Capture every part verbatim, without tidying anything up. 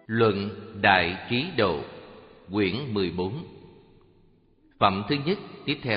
Luận Đại Trí Độ, quyển mười bốn. Phẩm thứ nhất tiếp theo.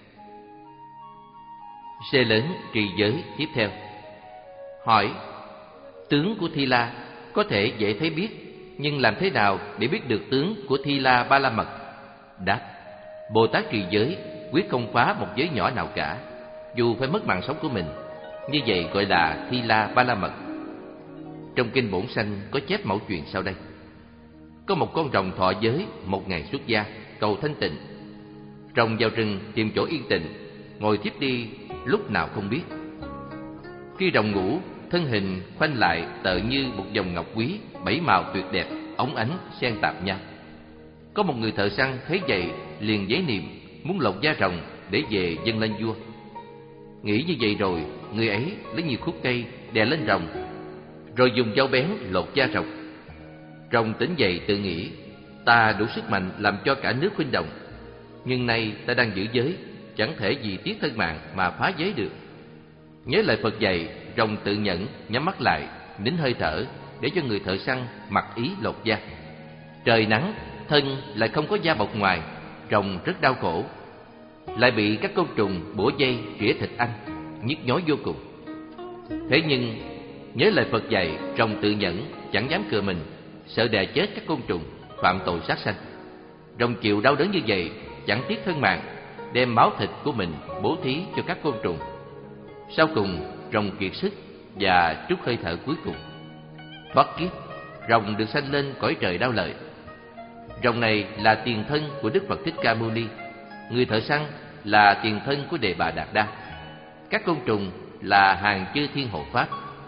C lớn trì giới tiếp theo. Hỏi: tướng của Thi La có thể dễ thấy biết, nhưng làm thế nào để biết được tướng của Thi La Ba La Mật? Đáp: Bồ Tát trì giới quyết không phá một giới nhỏ nào cả, dù phải mất mạng sống của mình. Như vậy gọi là Thi La Ba La Mật. Trong kinh Bổn Sanh có chép mẫu chuyện sau đây. Có một con rồng thọ giới một ngày xuất gia, cầu thanh tịnh. Rồng vào rừng tìm chỗ yên tịnh, ngồi thiếp đi lúc nào không biết. Khi rồng ngủ, thân hình khoanh lại tựa như một dòng ngọc quý, bảy màu tuyệt đẹp, óng ánh xen tạp nhau. Có một người thợ săn thấy vậy liền giấy niệm muốn lột da rồng để về dâng lên vua. Nghĩ như vậy rồi, người ấy lấy nhiều khúc cây đè lên rồng, rồi dùng dao bén lột da rồng. Rồng tỉnh dậy tự nghĩ: ta đủ sức mạnh làm cho cả nước khuynh động, nhưng nay ta đang giữ giới, chẳng thể vì tiếc thân mạng mà phá giới được. Nhớ lời Phật dạy, rồng tự nhẫn, nhắm mắt lại, nín hơi thở để cho người thợ săn mặc ý lột da. Trời nắng, thân lại không có da bọc ngoài, rồng rất đau khổ, lại bị các côn trùng bủa dây rỉa thịt ăn, nhức nhối vô cùng. Thế nhưng nhớ lời Phật dạy, rồng tự nhẫn, chẳng dám cựa mình, sợ đè chết các côn trùng, phạm tội sát sanh. Rồng chịu đau đớn như vậy, chẳng tiếc thân mạng, đem máu thịt của mình bố thí cho các côn trùng. Sau cùng, rồng kiệt sức và trút hơi thở cuối cùng. Thoát kiếp, rồng được sanh lên cõi trời Đao Lợi. Rồng này là tiền thân của Đức Phật Thích Ca Mâu Ni, người thợ săn là tiền thân của Đề Bà Đạt Đa, các côn trùng là hàng chư thiên hộ pháp.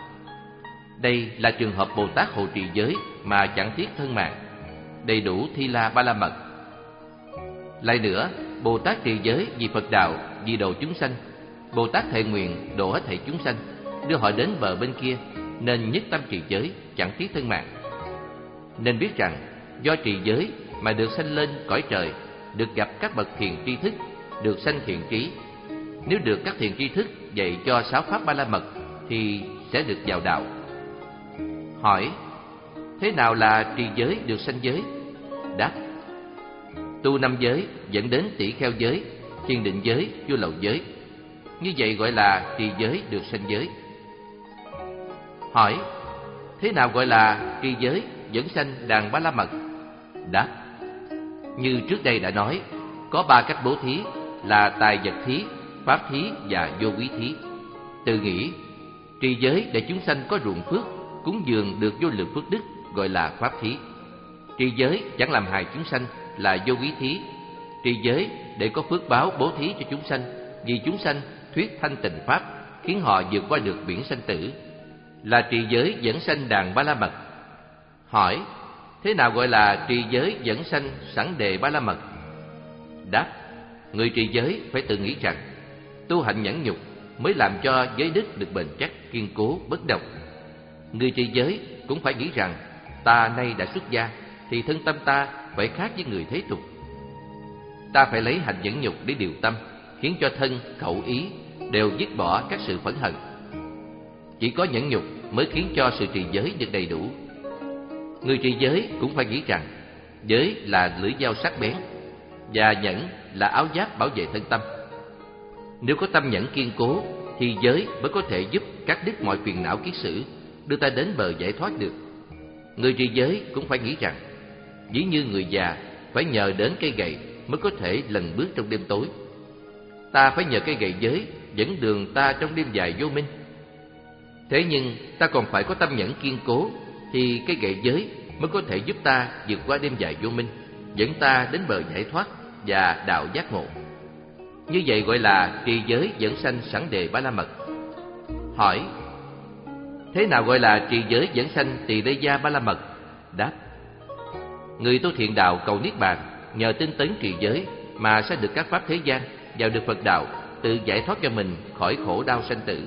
Đây là trường hợp Bồ Tát hộ trì giới mà chẳng tiếc thân mạng, đầy đủ Thi La Ba La Mật. Lại nữa, Bồ Tát trì giới vì Phật đạo, vì độ chúng sanh. Bồ Tát thệ nguyện độ hết thảy chúng sanh, đưa họ đến bờ bên kia, nên nhất tâm trì giới, chẳng tiếc thân mạng. Nên biết rằng do trì giới mà được sanh lên cõi trời, được gặp các bậc thiền tri thức, được sanh thiện trí. Nếu được các thiền tri thức dạy cho sáu pháp Ba La Mật thì sẽ được vào đạo. Hỏi: thế nào là trì giới được sanh giới? Đáp: tu năm giới dẫn đến tỷ kheo giới, thiền định giới, vô lậu giới. Như vậy gọi là trì giới được sanh giới. Hỏi: thế nào gọi là trì giới dẫn sanh đàn Ba La Mật? Đáp: như trước đây đã nói, có ba cách bố thí là tài vật thí, pháp thí và vô quý thí. Tự nghĩ trì giới để chúng sanh có ruộng phước, cúng dường được vô lượng phước đức, gọi là pháp thí. Trì giới chẳng làm hại chúng sanh là vô quý thí. Trì giới để có phước báo bố thí cho chúng sanh, vì chúng sanh thuyết thanh tịnh pháp, khiến họ vượt qua được biển sanh tử, là trì giới dẫn sanh đàn Ba La Mật. Hỏi: thế nào gọi là trì giới dẫn sanh sẵn đề Ba La Mật? Đáp: người trì giới phải tự nghĩ rằng tu hạnh nhẫn nhục mới làm cho giới đức được bền chắc, kiên cố, bất động. Người trì giới cũng phải nghĩ rằng ta nay đã xuất gia thì thân tâm ta phải khác với người thế tục. Ta phải lấy hạnh nhẫn nhục để điều tâm, khiến cho thân, khẩu, ý đều dứt bỏ các sự phẫn hận. Chỉ có nhẫn nhục mới khiến cho sự trì giới được đầy đủ. Người trì giới cũng phải nghĩ rằng giới là lưỡi dao sắc bén và nhẫn là áo giáp bảo vệ thân tâm. Nếu có tâm nhẫn kiên cố thì giới mới có thể giúp cắt đứt mọi phiền não kiết sử, đưa ta đến bờ giải thoát được. Người trì giới cũng phải nghĩ rằng ví như người già phải nhờ đến cây gậy mới có thể lần bước trong đêm tối. Ta phải nhờ cây gậy giới dẫn đường ta trong đêm dài vô minh. Thế nhưng ta còn phải có tâm nhẫn kiên cố thì cây gậy giới mới có thể giúp ta vượt qua đêm dài vô minh, dẫn ta đến bờ giải thoát và đạo giác ngộ. Như vậy gọi là trì giới dẫn sanh sẵn đề Ba La Mật. Hỏi: thế nào gọi là trì giới dẫn sanh tỳ lê gia Ba La Mật? Đáp: người tu thiện đạo cầu niết bàn, nhờ tinh tấn trì giới mà sẽ được các pháp thế gian, vào được Phật đạo, tự giải thoát cho mình khỏi khổ đau sanh tử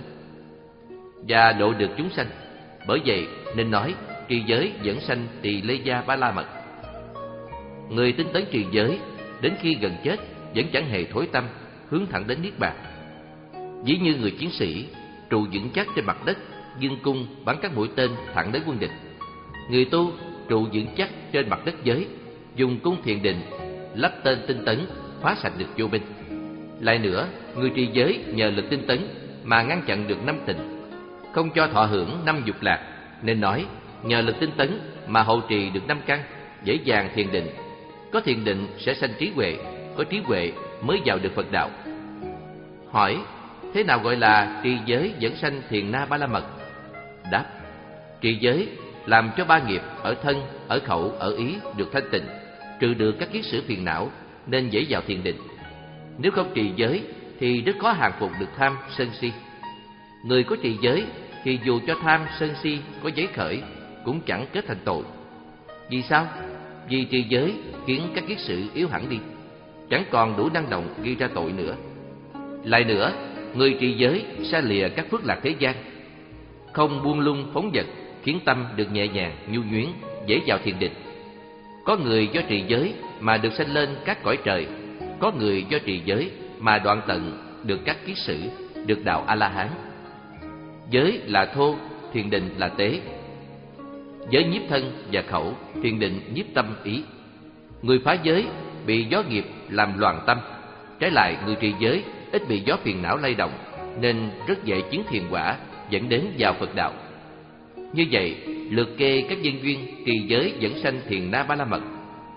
và độ được chúng sanh. Bởi vậy nên nói trì giới dẫn sanh tỳ lê gia Ba La Mật. Người tinh tấn trì giới đến khi gần chết vẫn chẳng hề thối tâm, hướng thẳng đến niết bàn. Ví như người chiến sĩ trụ vững chắc trên mặt đất, dương cung bắn các mũi tên thẳng đến quân địch. Người tu trụ vững chắc trên mặt đất giới, dùng cung thiền định lắp tên tinh tấn, phá sạch được vô minh. Lại nữa, người trì giới nhờ lực tinh tấn mà ngăn chặn được năm tình, không cho thọ hưởng năm dục lạc, nên nói nhờ lực tinh tấn mà hậu trì được năm căn, dễ dàng thiền định. Có thiền định sẽ sanh trí huệ, có trí huệ mới vào được Phật đạo. Hỏi: thế nào gọi là trì giới dẫn sanh thiền na ba la mật? Đáp: trì giới làm cho ba nghiệp ở thân, ở khẩu, ở ý được thanh tịnh, trừ được các kiết sử phiền não, nên dễ vào thiền định. Nếu không trì giới thì rất khó hàng phục được tham, sân si. Người có trì giới thì dù cho tham, sân si có giấy khởi cũng chẳng kết thành tội. Vì sao? Vì trì giới khiến các kiết sử yếu hẳn đi, chẳng còn đủ năng động gây ra tội nữa. Lại nữa, người trì giới xa lìa các phước lạc thế gian, không buông lung phóng dật, khiến tâm được nhẹ nhàng, nhu nhuyến, dễ vào thiền định. Có người do trì giới mà được sanh lên các cõi trời, có người do trì giới mà đoạn tận được các kiết sử, được đạo A-la-hán. Giới là thô, thiền định là tế. Giới nhiếp thân và khẩu, thiền định nhiếp tâm ý. Người phá giới bị gió nghiệp làm loạn tâm, trái lại người trì giới ít bị gió phiền não lay động, nên rất dễ chứng thiền quả, dẫn đến vào Phật đạo. Như vậy, lượt kê các nhân duyên trì giới dẫn sanh thiền na ba la mật.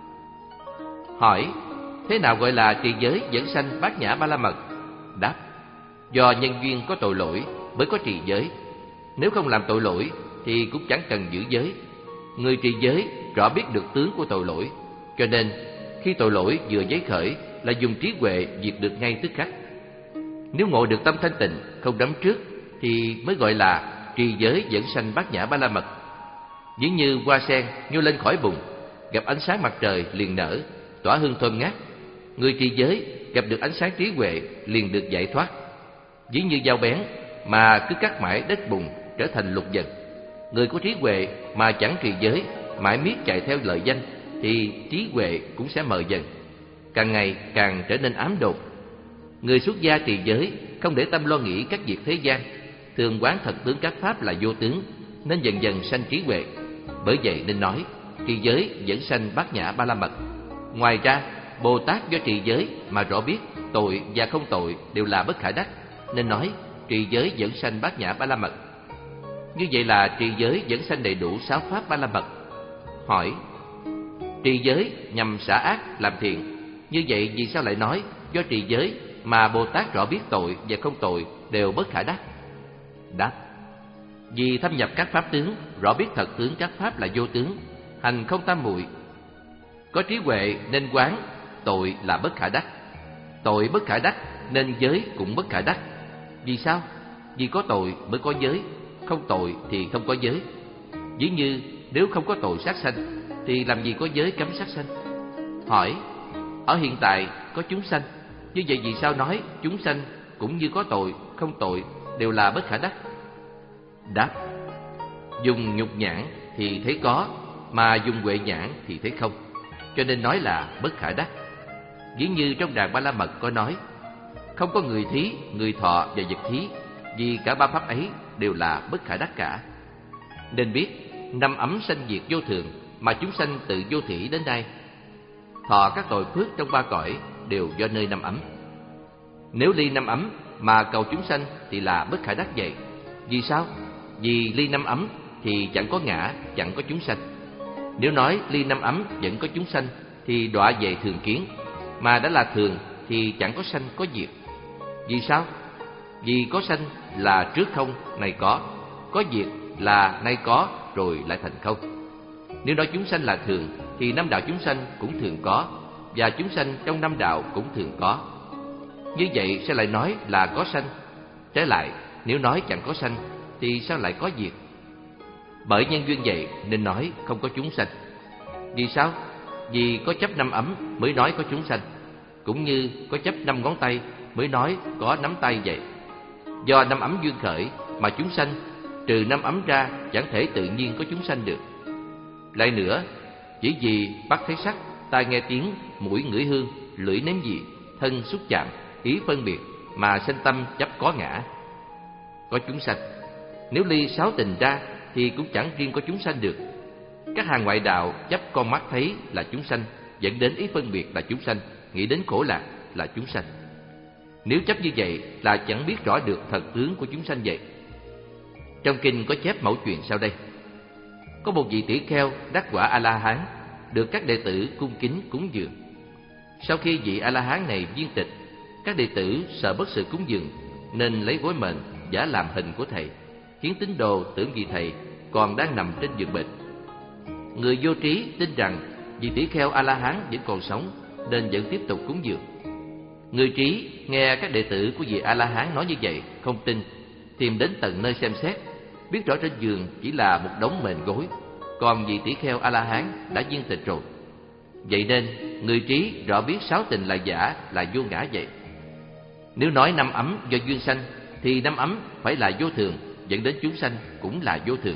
Hỏi: thế nào gọi là trì giới dẫn sanh bát nhã ba la mật? Đáp: do nhân duyên có tội lỗi mới có trì giới. Nếu không làm tội lỗi thì cũng chẳng cần giữ giới. Người trì giới rõ biết được tướng của tội lỗi, cho nên khi tội lỗi vừa giấy khởi là dùng trí huệ diệt được ngay tức khắc. Nếu ngộ được tâm thanh tịnh, không đắm trước, thì mới gọi là trì giới dẫn sanh bát nhã ba la mật. Ví như hoa sen nhô lên khỏi bùn, gặp ánh sáng mặt trời liền nở, tỏa hương thơm ngát. Người trì giới gặp được ánh sáng trí huệ liền được giải thoát. Ví như dao bén mà cứ cắt mãi đất bùn trở thành lục dần. Người có trí huệ mà chẳng trì giới, mãi miết chạy theo lợi danh, thì trí huệ cũng sẽ mờ dần, càng ngày càng trở nên ám đột. Người xuất gia trì giới không để tâm lo nghĩ các việc thế gian, thường quán thật tướng các pháp là vô tướng, nên dần dần sanh trí huệ. Bởi vậy nên nói trì giới dẫn sanh bát nhã ba la mật. Ngoài ra, Bồ Tát do trì giới mà rõ biết tội và không tội đều là bất khả đắc, nên nói trì giới dẫn sanh bát nhã ba la mật. Như vậy là trì giới dẫn sanh đầy đủ sáu pháp ba la mật. Hỏi: trì giới nhằm xả ác làm thiện, như vậy vì sao lại nói do trì giới mà Bồ Tát rõ biết tội và không tội đều bất khả đắc? Đáp: vì thâm nhập các pháp tướng, rõ biết thật tướng các pháp là vô tướng, hành không tam muội. Có trí huệ nên quán tội là bất khả đắc. Tội bất khả đắc nên giới cũng bất khả đắc. Vì sao? Vì có tội mới có giới, không tội thì không có giới. Ví như nếu không có tội sát sanh thì làm gì có giới cấm sát sanh? Hỏi: ở hiện tại có chúng sanh, như vậy vì sao nói chúng sanh cũng như có tội, không tội đều là bất khả đắc? Đáp: dùng nhục nhãn thì thấy có, mà dùng huệ nhãn thì thấy không, cho nên nói là bất khả đắc. Ví như trong đàn Ba La Mật có nói: không có người thí, người thọ và vật thí, vì cả ba pháp ấy đều là bất khả đắc cả. Nên biết năm ấm sanh diệt vô thường, mà chúng sanh tự vô thỉ đến đây. Thọ các tội phước trong ba cõi đều do nơi năm ấm. Nếu ly năm ấm mà cầu chúng sanh thì là bất khả đắc vậy. Vì sao? Vì ly năm ấm thì chẳng có ngã, chẳng có chúng sanh. Nếu nói ly năm ấm vẫn có chúng sanh thì đọa về thường kiến, mà đã là thường thì chẳng có sanh có diệt. Vì sao? Vì có sanh là trước không, nay có, có diệt là nay có rồi lại thành không. Nếu nói chúng sanh là thường thì năm đạo chúng sanh cũng thường có, và chúng sanh trong năm đạo cũng thường có. Như vậy sẽ lại nói là có sanh. Trái lại, nếu nói chẳng có sanh thì sao lại có diệt? Bởi nhân duyên vậy nên nói không có chúng sanh. Vì sao? Vì có chấp năm ấm mới nói có chúng sanh, cũng như có chấp năm ngón tay mới nói có nắm tay vậy. Do năm ấm duyên khởi mà chúng sanh, trừ năm ấm ra chẳng thể tự nhiên có chúng sanh được. Lại nữa, chỉ vì mắt thấy sắc, tai nghe tiếng, mũi ngửi hương, lưỡi nếm vị, thân xúc chạm, ý phân biệt mà sanh tâm chấp có ngã, có chúng sanh. Nếu ly sáu tình ra thì cũng chẳng riêng có chúng sanh được. Các hàng ngoại đạo chấp con mắt thấy là chúng sanh, dẫn đến ý phân biệt là chúng sanh, nghĩ đến khổ lạc là chúng sanh. Nếu chấp như vậy là chẳng biết rõ được thật tướng của chúng sanh vậy. Trong kinh có chép mẫu chuyện sau đây. Có một vị tỷ kheo đắc quả A-la-hán, được các đệ tử cung kính cúng dường. Sau khi vị A-la-hán này viên tịch, các đệ tử sợ bất sự cúng dường nên lấy gối mền giả làm hình của thầy, khiến tín đồ tưởng vị thầy còn đang nằm trên giường bệnh. Người vô trí tin rằng vị tỷ kheo A-la-hán vẫn còn sống nên vẫn tiếp tục cúng dường. Người trí nghe các đệ tử của vị A-la-hán nói như vậy, không tin, tìm đến tận nơi xem xét, biết rõ trên giường chỉ là một đống mền gối, còn vị tỷ kheo A-la-hán đã viên tịch rồi. Vậy nên người trí rõ biết sáu tình là giả, là vô ngã vậy. Nếu nói năm ấm do duyên sanh thì năm ấm phải là vô thường, dẫn đến chúng sanh cũng là vô thường.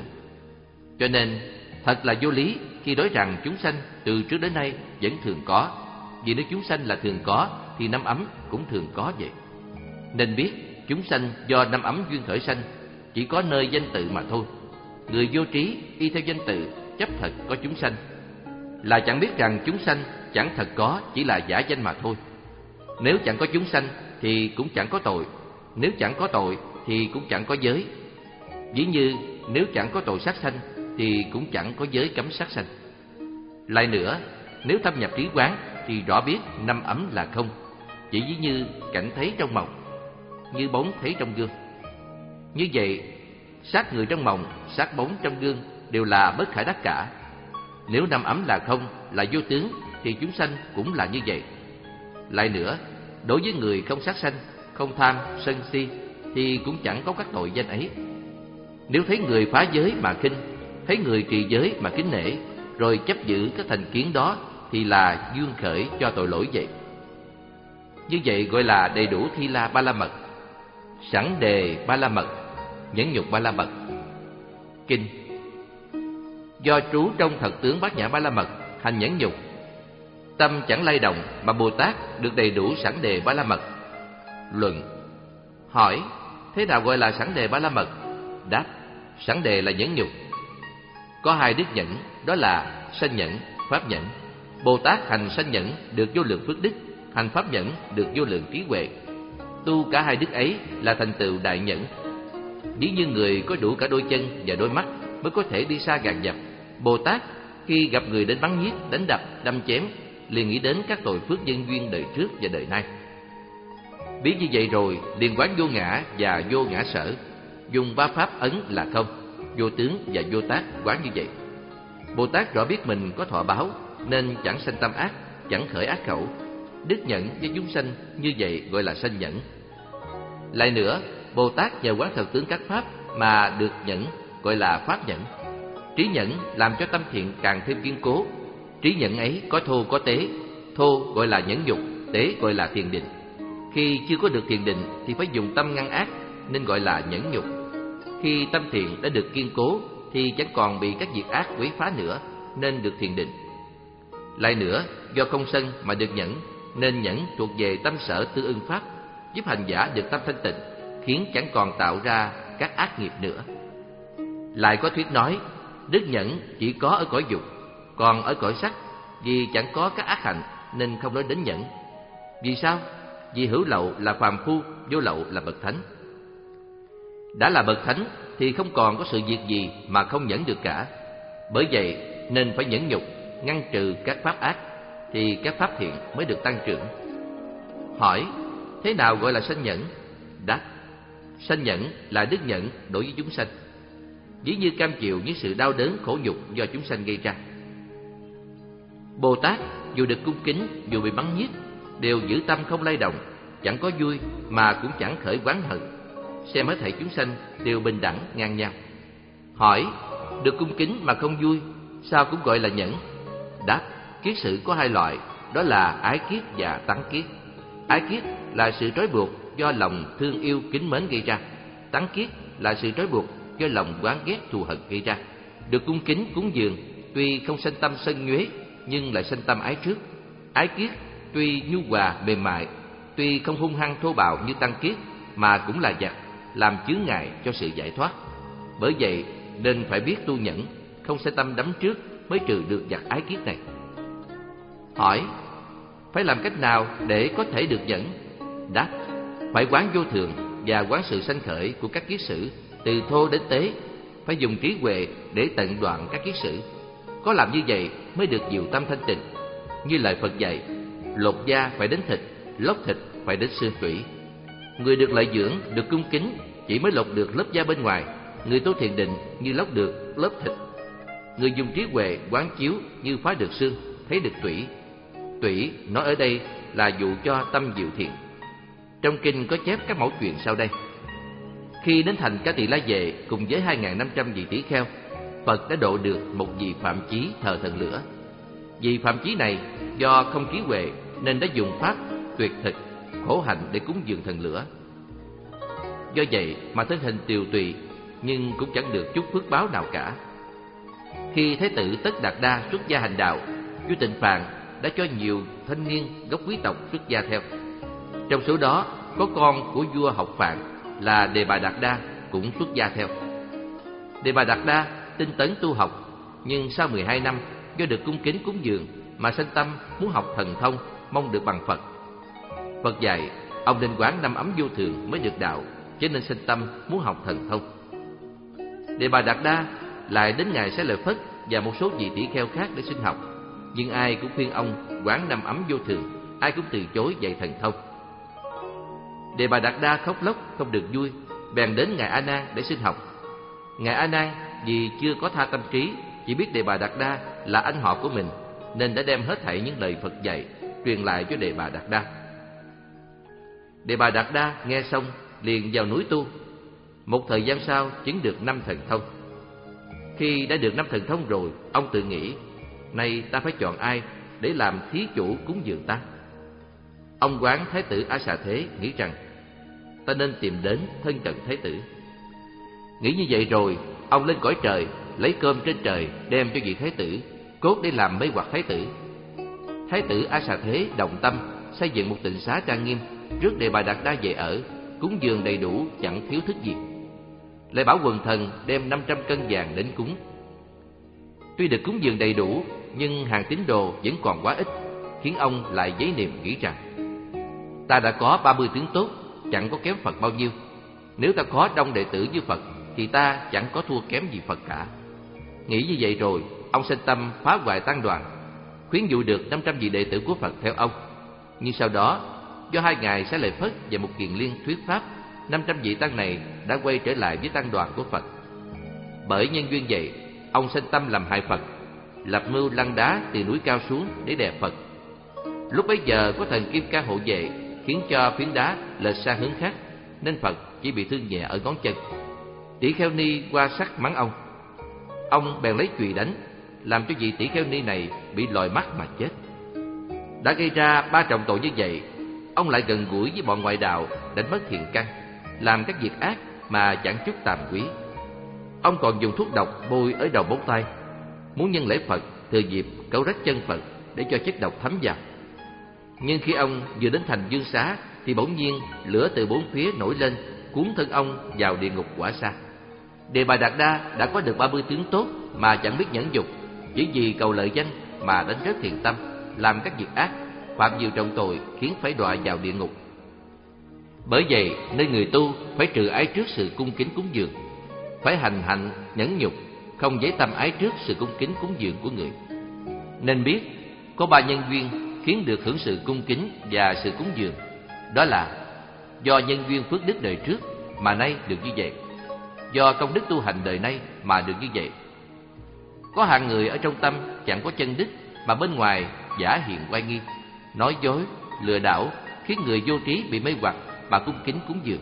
Cho nên thật là vô lý khi nói rằng chúng sanh từ trước đến nay vẫn thường có, vì nếu chúng sanh là thường có thì năm ấm cũng thường có vậy. Nên biết chúng sanh do năm ấm duyên khởi sanh, chỉ có nơi danh tự mà thôi. Người vô trí y theo danh tự chấp thật có chúng sanh, là chẳng biết rằng chúng sanh chẳng thật có, chỉ là giả danh mà thôi. Nếu chẳng có chúng sanh thì cũng chẳng có tội, nếu chẳng có tội thì cũng chẳng có giới. Ví như nếu chẳng có tội sát sanh thì cũng chẳng có giới cấm sát sanh. Lại nữa, nếu thâm nhập trí quán thì rõ biết năm ấm là không, chỉ ví như cảnh thấy trong mộng, như bóng thấy trong gương. Như vậy, sát người trong mộng, sát bóng trong gương đều là bất khả đắc cả. Nếu năm ấm là không, là vô tướng thì chúng sanh cũng là như vậy. Lại nữa, đối với người không sát sanh, không tham, sân si thì cũng chẳng có các tội danh ấy. Nếu thấy người phá giới mà khinh, thấy người trì giới mà kính nể, rồi chấp giữ các thành kiến đó thì là duyên khởi cho tội lỗi vậy. Như vậy gọi là đầy đủ thi la ba la mật, sẵn đề ba la mật, nhẫn nhục ba la mật. Kinh: do trú trong thật tướng bát nhã ba la mật, hành nhẫn nhục, tâm chẳng lay động mà Bồ Tát được đầy đủ sẵn đề ba la mật. Luận: hỏi thế nào gọi là sẵn đề ba la mật? Đáp: sẵn đề là nhẫn nhục. Có hai đức nhẫn, đó là sanh nhẫn, pháp nhẫn. Bồ Tát hành sanh nhẫn được vô lượng phước đức, hành pháp nhẫn được vô lượng trí huệ. Tu cả hai đức ấy là thành tựu đại nhẫn. Ví như người có đủ cả đôi chân và đôi mắt mới có thể đi xa gàn dập. Bồ Tát khi gặp người đến bắn giết, đánh đập, đâm chém, liền nghĩ đến các tội phước nhân duyên đời trước và đời nay. Biết như vậy rồi, liền quán vô ngã và vô ngã sở, dùng ba pháp ấn là không, vô tướng và vô tác quán như vậy. Bồ Tát rõ biết mình có thọ báo nên chẳng sanh tâm ác, chẳng khởi ác khẩu. Đức nhẫn với chúng sanh như vậy gọi là sanh nhẫn. Lại nữa, Bồ Tát nhờ quán thật tướng các pháp mà được nhẫn, gọi là pháp nhẫn. Trí nhẫn làm cho tâm thiện càng thêm kiên cố. Trí nhẫn ấy có thô có tế, thô gọi là nhẫn dục, tế gọi là thiền định. Khi chưa có được thiền định thì phải dùng tâm ngăn ác nên gọi là nhẫn nhục. Khi tâm thiện đã được kiên cố thì chẳng còn bị các việc ác quấy phá nữa nên được thiền định. Lại nữa, do không sân mà được nhẫn nên nhẫn thuộc về tâm sở tư ưng pháp, giúp hành giả được tâm thanh tịnh, khiến chẳng còn tạo ra các ác nghiệp nữa. Lại có thuyết nói, đức nhẫn chỉ có ở cõi dục, còn ở cõi sắc vì chẳng có các ác hạnh nên không nói đến nhẫn. Vì sao? Vì hữu lậu là phàm phu, vô lậu là bậc thánh. Đã là bậc thánh thì không còn có sự việc gì mà không nhẫn được cả. Bởi vậy nên phải nhẫn nhục, ngăn trừ các pháp ác thì các pháp thiện mới được tăng trưởng. Hỏi thế nào gọi là sanh nhẫn? Đáp: sanh nhẫn là đức nhẫn đối với chúng sanh, ví như cam chịu những sự đau đớn khổ nhục do chúng sanh gây ra. Bồ Tát dù được cung kính, dù bị bắn giết, đều giữ tâm không lay động, chẳng có vui mà cũng chẳng khởi oán hận, xem hết thảy chúng sanh đều bình đẳng ngang nhau. Hỏi được cung kính mà không vui, sao cũng gọi là nhẫn? Đáp: kiết sự có hai loại, đó là ái kiết và tắng kiết. Ái kiết là sự trói buộc do lòng thương yêu kính mến gây ra. Tắng kiết là sự trói buộc do lòng oán ghét thù hận gây ra. Được cung kính cúng dường, tuy không sanh tâm sân nhuế nhưng lại sanh tâm ái trước. Ái kiết tuy nhu hòa mềm mại, tuy không hung hăng thô bạo như tăng kiết, mà cũng là giặc, làm chướng ngại cho sự giải thoát. Bởi vậy nên phải biết tu nhẫn, không sanh tâm đắm trước, mới trừ được giặc ái kiết này. Hỏi: phải làm cách nào để có thể được dẫn? Đáp: phải quán vô thường và quán sự sanh khởi của các kiết sử từ thô đến tế. Phải dùng trí huệ để tận đoạn các kiết sử. Có làm như vậy mới được diệu tâm thanh tịnh. Như lời Phật dạy, lột da phải đến thịt, lóc thịt phải đến xương tủy. Người được lợi dưỡng, được cung kính chỉ mới lột được lớp da bên ngoài. Người tu thiền định như lóc được lớp thịt. Người dùng trí huệ quán chiếu như phá được xương, thấy được tủy. Tủy nói ở đây là dụ cho tâm diệu thiện. Trong kinh có chép các mẫu chuyện sau đây. Khi đến thành Ca Tỳ La Vệ cùng với hai nghìn năm trăm vị tỷ kheo, Phật đã độ được một vị Phạm Chí thờ thần lửa. Vị Phạm Chí này do không trí huệ nên đã dùng pháp tuyệt thực, khổ hạnh để cúng dường thần lửa. Do vậy mà thân hình tiều tụy, nhưng cũng chẳng được chút phước báo nào cả. Khi Thái tử Tất Đạt Đa xuất gia hành đạo, vua Tịnh Phạn đã cho nhiều thanh niên gốc quý tộc xuất gia theo. Trong số đó có con của vua Học Phạn là Đề Bà Đạt Đa cũng xuất gia theo. Đề Bà Đạt Đa tinh tấn tu học, nhưng sau mười hai năm do được cung kính cúng dường mà sanh tâm muốn học thần thông, mong được bằng Phật. Phật dạy ông nên quán năm ấm vô thường mới được đạo, cho nên sanh tâm muốn học thần thông. Đề Bà Đạt Đa lại đến ngày Xá Lợi Phất và một số vị tỷ kheo khác để xin học, nhưng ai cũng khuyên ông quán năm ấm vô thường, ai cũng từ chối dạy thần thông. Đề Bà Đạt Đa khóc lóc không được vui, bèn đến ngài A Nan để xin học. Ngài A Nan vì chưa có tha tâm trí, chỉ biết Đề Bà Đạt Đa là anh họ của mình, nên đã đem hết thảy những lời Phật dạy truyền lại cho Đề Bà Đạt Đa. Đề Bà Đạt Đa nghe xong liền vào núi tu. Một thời gian sau chứng được năm thần thông. Khi đã được năm thần thông rồi, ông tự nghĩ: nay ta phải chọn ai để làm thí chủ cúng dường ta? Ông quán Thái tử A Xà Thế, nghĩ rằng ta nên tìm đến thân cận Thái tử. Nghĩ như vậy rồi, ông lên cõi trời, lấy cơm trên trời đem cho vị Thái tử, cốt để làm mê hoặc Thái tử. Thái tử A Xà Thế đồng tâm xây dựng một tịnh xá trang nghiêm, rước Đề Bà Đạt Đa về ở, cúng dường đầy đủ, chẳng thiếu thức gì. Lại bảo quần thần đem năm trăm cân vàng đến cúng. Tuy được cúng dường đầy đủ, nhưng hàng tín đồ vẫn còn quá ít, khiến ông lại giấy niệm nghĩ rằng: ta đã có ba mươi tướng tốt, chẳng có kém Phật bao nhiêu. Nếu ta có đông đệ tử như Phật, thì ta chẳng có thua kém gì Phật cả. Nghĩ như vậy rồi, ông sanh tâm phá hoại tăng đoàn, khuyến dụ được năm trăm vị đệ tử của Phật theo ông. Nhưng sau đó, do hai ngài Xá Lợi Phất và một Kiền Liên thuyết pháp, năm trăm vị tăng này đã quay trở lại với tăng đoàn của Phật. Bởi nhân duyên vậy, ông sanh tâm làm hại Phật, lập mưu lăn đá từ núi cao xuống để đè Phật. Lúc bấy giờ có thần Kim Ca hộ vệ, khiến cho phiến đá lệch sang hướng khác, nên Phật chỉ bị thương nhẹ ở ngón chân. Tỷ kheo ni qua sắc mắng ông. Ông bèn lấy chùy đánh, làm cho vị tỷ kheo ni này bị lòi mắt mà chết. Đã gây ra ba trọng tội như vậy, ông lại gần gũi với bọn ngoại đạo, đánh mất thiện căn, làm các việc ác mà chẳng chút tàm quý. Ông còn dùng thuốc độc bôi ở đầu bấu tay, muốn nhân lễ Phật thừa dịp cấu rách chân Phật để cho chất độc thấm vào. Nhưng khi ông vừa đến thành Dương Xá thì bỗng nhiên lửa từ bốn phía nổi lên, cuốn thân ông vào địa ngục quả sa. Đề Bà Đạt Đa đã có được ba mươi tướng tốt mà chẳng biết nhẫn dục, chỉ vì cầu lợi danh mà đánh rớt thiện tâm, làm các việc ác, phạm nhiều trọng tội, khiến phải đọa vào địa ngục. Bởi vậy nên người tu phải trừ ái trước sự cung kính cúng dường, phải hành hạnh nhẫn nhục, không giấy tâm ái trước sự cung kính cúng dường của người. Nên biết có ba nhân duyên khiến được hưởng sự cung kính và sự cúng dường. Đó là do nhân duyên phước đức đời trước mà nay được như vậy, do công đức tu hành đời nay mà được như vậy. Có hạng người ở trong tâm chẳng có chân đức, mà bên ngoài giả hiện oai nghi, nói dối, lừa đảo, khiến người vô trí bị mê hoặc mà cung kính cúng dường.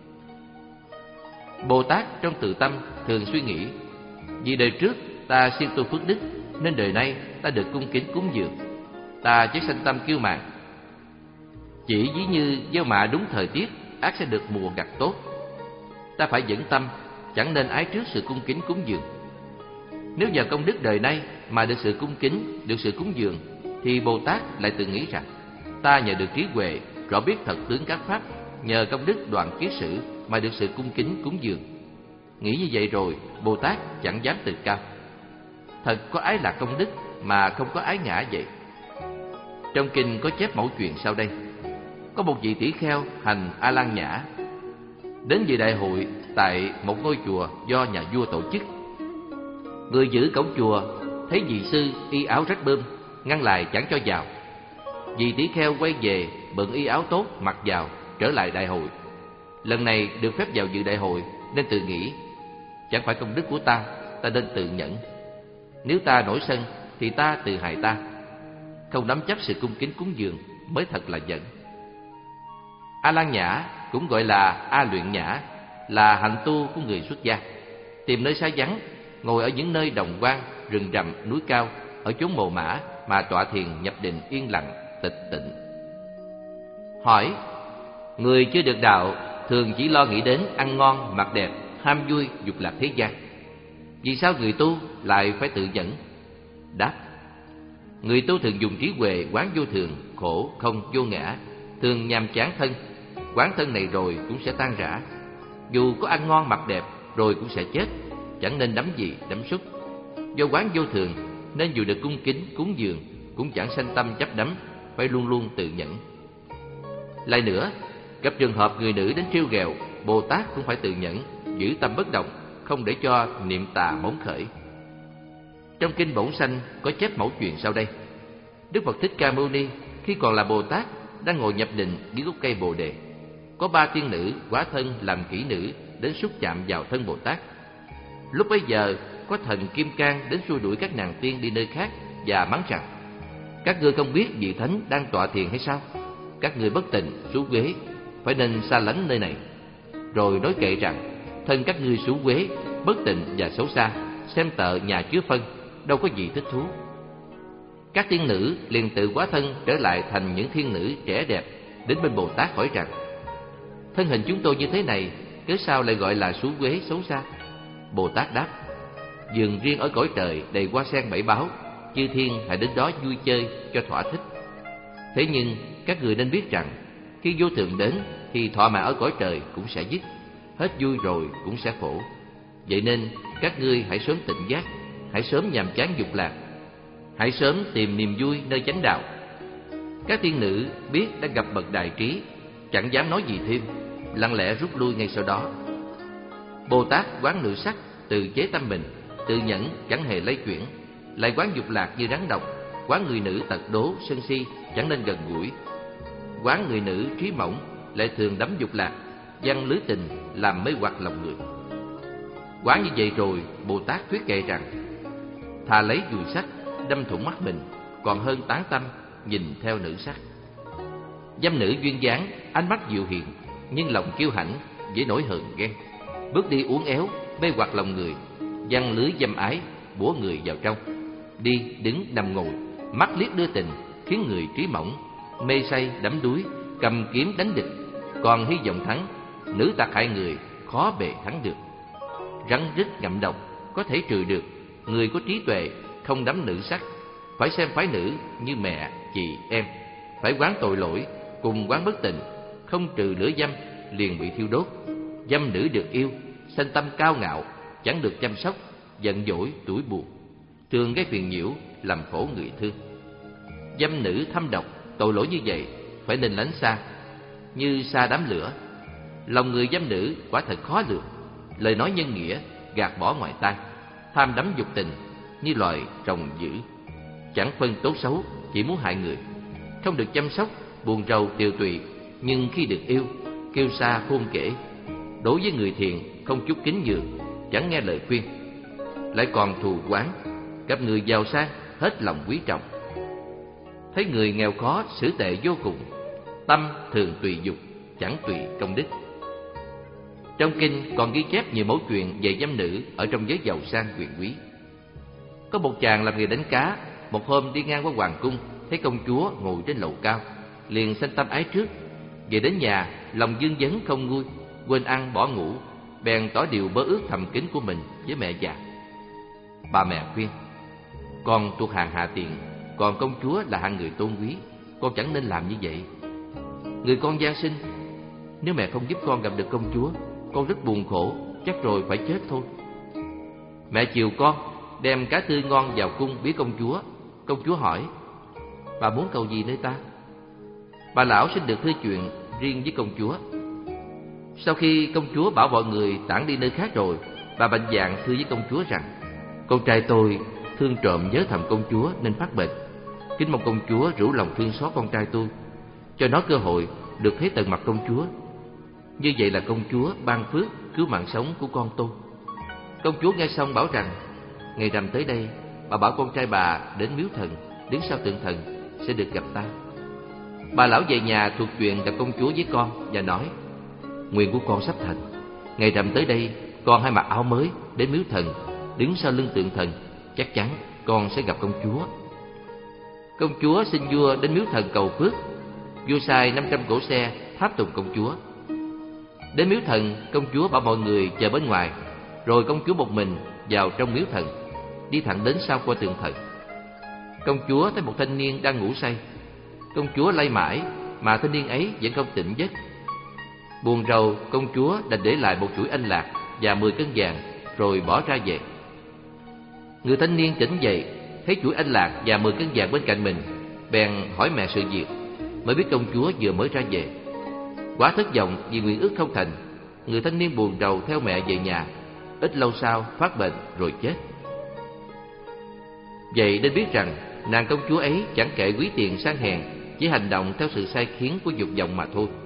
Bồ Tát trong tự tâm thường suy nghĩ: vì đời trước ta siêng tu phước đức, nên đời nay ta được cung kính cúng dường. Ta chỉ sanh tâm kiêu mạn, chỉ ví như gieo mạ đúng thời tiết, ác sẽ được mùa gặt tốt. Ta phải vững tâm, chẳng nên ái trước sự cung kính cúng dường. Nếu nhờ công đức đời nay mà được sự cung kính, được sự cúng dường, thì Bồ Tát lại tự nghĩ rằng: ta nhờ được trí huệ, rõ biết thật tướng các pháp, nhờ công đức đoạn kiết sử mà được sự cung kính cúng dường. Nghĩ như vậy rồi, Bồ Tát chẳng dám tự cao. thật có ái lạc công đức mà không có ái ngã vậy. Trong kinh có chép mẫu chuyện sau đây. Có một vị tỷ kheo hành A Lan Nhã đến dự đại hội tại một ngôi chùa do nhà vua tổ chức. Người giữ cổng chùa thấy vị sư y áo rách bươm, ngăn lại chẳng cho vào. Vị tỷ kheo quay về bận y áo tốt mặc vào, trở lại đại hội. Lần này được phép vào dự đại hội nên tự nghĩ, chẳng phải công đức của ta, ta nên tự nhẫn. Nếu ta nổi sân thì ta tự hại ta. Không nắm chắc sự cung kính cúng dường mới thật là giận. A Lan Nhã cũng gọi là A Luyện Nhã, là hạnh tu của người xuất gia. Tìm nơi xa vắng, ngồi ở những nơi đồng quang, rừng rậm, núi cao, ở chốn mồ mả mà tọa thiền nhập định yên lặng, tịch tịnh. Hỏi: người chưa được đạo thường chỉ lo nghĩ đến ăn ngon, mặc đẹp, ham vui, dục lạc thế gian. Vì sao người tu lại phải tự nhẫn? Đáp: người tu thường dùng trí huệ quán vô thường, khổ, không, vô ngã, thường nhàm chán thân. Quán thân này rồi cũng sẽ tan rã. Dù có ăn ngon mặc đẹp rồi cũng sẽ chết, chẳng nên đắm gì đắm xúc. Do quán vô thường nên dù được cung kính cúng dường cũng chẳng sanh tâm chấp đắm, phải luôn luôn tự nhẫn. Lại nữa, gặp trường hợp người nữ đến trêu ghẹo, Bồ Tát cũng phải tự nhẫn, giữ tâm bất động, không để cho niệm tà móng khởi. Trong kinh Bổn Sanh có chép mẫu chuyện sau đây. Đức Phật Thích Ca Mâu Ni khi còn là Bồ Tát đang ngồi nhập định dưới gốc cây Bồ Đề. Có ba tiên nữ hóa thân làm kỹ nữ đến xúc chạm vào thân Bồ Tát. Lúc bấy giờ có thần Kim Cang đến xua đuổi các nàng tiên đi nơi khác và mắng rằng: các ngươi không biết vị thánh đang tọa thiền hay sao? Các ngươi bất tịnh, xú uế, phải nên xa lánh nơi này. Rồi nói kệ rằng: thân các ngươi xú uế, bất tịnh và xấu xa, xem tợ nhà chứa phân, đâu có gì thích thú. Các tiên nữ liền tự hóa thân trở lại thành những thiên nữ trẻ đẹp, đến bên Bồ Tát hỏi rằng: thân hình chúng tôi như thế này, cớ sao lại gọi là xú uế xấu xa? Bồ Tát đáp: vườn riêng ở cõi trời đầy hoa sen bảy báu, chư thiên hãy đến đó vui chơi cho thỏa thích. Thế nhưng các người nên biết rằng, khi vô thường đến thì thọ mạng ở cõi trời cũng sẽ dứt, hết vui rồi cũng sẽ khổ. Vậy nên các ngươi hãy sớm tỉnh giác, hãy sớm nhàm chán dục lạc, hãy sớm tìm niềm vui nơi chánh đạo. Các tiên nữ biết đã gặp bậc đại trí, chẳng dám nói gì thêm, lặng lẽ rút lui ngay sau đó. Bồ Tát quán nữ sắc, tự chế tâm mình, tự nhẫn chẳng hề lay chuyển, lại quán dục lạc như rắn độc, quán người nữ tật đố sân si chẳng nên gần gũi, quán người nữ trí mỏng lại thường đắm dục lạc, giăng lưới tình làm mê hoặc lòng người. Quán như vậy rồi, Bồ Tát thuyết kệ rằng: thà lấy dùi sắt đâm thủng mắt mình, còn hơn tán tâm nhìn theo nữ sắc. Dâm nữ duyên dáng, ánh mắt dịu hiền, nhưng lòng kiêu hãnh, dễ nổi hờn ghen, bước đi uốn éo mê hoặc lòng người, giăng lưới dâm ái bủa người vào trong. Đi đứng nằm ngồi, mắt liếc đưa tình, khiến người trí mỏng mê say đắm đuối, cầm kiếm đánh địch, còn hy vọng thắng. Nữ tặc hại người, khó bề thắng được. Rắn rít ngậm độc, có thể trừ được. Người có trí tuệ, không đắm nữ sắc, phải xem phái nữ như mẹ, chị, em. Phải quán tội lỗi, cùng quán bất tịnh, không trừ lửa dâm, liền bị thiêu đốt. Dâm nữ được yêu, sanh tâm cao ngạo, chẳng được chăm sóc, giận dỗi, tủi buồn, thường gây phiền nhiễu, làm khổ người thương. Dâm nữ thâm độc, tội lỗi như vậy phải nên lánh xa, như xa đám lửa. Lòng người dâm nữ quả thật khó lường, lời nói nhân nghĩa gạt bỏ ngoài tai, tham đắm dục tình như loài rồng dữ, chẳng phân tốt xấu, chỉ muốn hại người. Không được chăm sóc, buồn rầu tiều tụy, nhưng khi được yêu, kêu xa khôn kể. Đối với người thiện không chút kính nhường, chẳng nghe lời khuyên, lại còn thù oán. Gặp người giàu sang hết lòng quý trọng, thấy người nghèo khó xử tệ vô cùng. Tâm thường tùy dục, chẳng tùy công đức. Trong kinh còn ghi chép nhiều mẫu chuyện về dâm nữ ở trong giới giàu sang quyền quý. Có một chàng làm nghề đánh cá, một hôm đi ngang qua hoàng cung, thấy công chúa ngồi trên lầu cao, liền sanh tâm ái trước. Về đến nhà, lòng vương vấn không nguôi, quên ăn bỏ ngủ, bèn tỏ điều mơ ước thầm kín của mình với mẹ già. Bà mẹ khuyên: con thuộc hàng hạ tiện, còn công chúa là hạng người tôn quý, con chẳng nên làm như vậy. Người con gian sinh, nếu mẹ không giúp con gặp được công chúa, con rất buồn khổ, chắc rồi phải chết thôi. Mẹ chiều con, đem cá tươi ngon vào cung biếu công chúa. Công chúa hỏi: bà muốn cầu gì nơi ta? Bà lão xin được thưa chuyện riêng với công chúa. Sau khi công chúa bảo mọi người tản đi nơi khác rồi, bà mạnh dạn thưa với công chúa rằng: con trai tôi thương trộm nhớ thầm công chúa nên phát bệnh. Kính mong công chúa rủ lòng thương xót con trai tôi, cho nó cơ hội được thấy tận mặt công chúa. Như vậy là công chúa ban phước cứu mạng sống của con tôi. Công chúa nghe xong bảo rằng: ngày rằm tới đây, bà bảo con trai bà đến miếu thần, đứng sau tượng thần sẽ được gặp ta. Bà lão về nhà thuật chuyện gặp công chúa với con và nói: nguyện của con sắp thành. Ngày rằm tới đây, con hãy mặc áo mới đến miếu thần, đứng sau lưng tượng thần, chắc chắn con sẽ gặp công chúa. Công chúa xin vua đến miếu thần cầu phước. Vua sai năm trăm cỗ xe tháp tùng công chúa. Đến miếu thần, công chúa bảo mọi người chờ bên ngoài, rồi công chúa một mình vào trong miếu thần, đi thẳng đến sau qua tượng thần. Công chúa thấy một thanh niên đang ngủ say. Công chúa lay mãi mà thanh niên ấy vẫn không tỉnh giấc. Buồn rầu, công chúa đành để lại một chuỗi anh lạc và mười cân vàng, rồi bỏ ra về. Người thanh niên tỉnh dậy, thấy chuỗi anh lạc và mười cân vàng bên cạnh mình, bèn hỏi mẹ sự việc, mới biết công chúa vừa mới ra về. Quá thất vọng vì nguyện ước không thành, người thanh niên buồn rầu theo mẹ về nhà. Ít lâu sau phát bệnh rồi chết. Vậy nên biết rằng nàng công chúa ấy chẳng kể quý tiền sang hèn, chỉ hành động theo sự sai khiến của dục vọng mà thôi.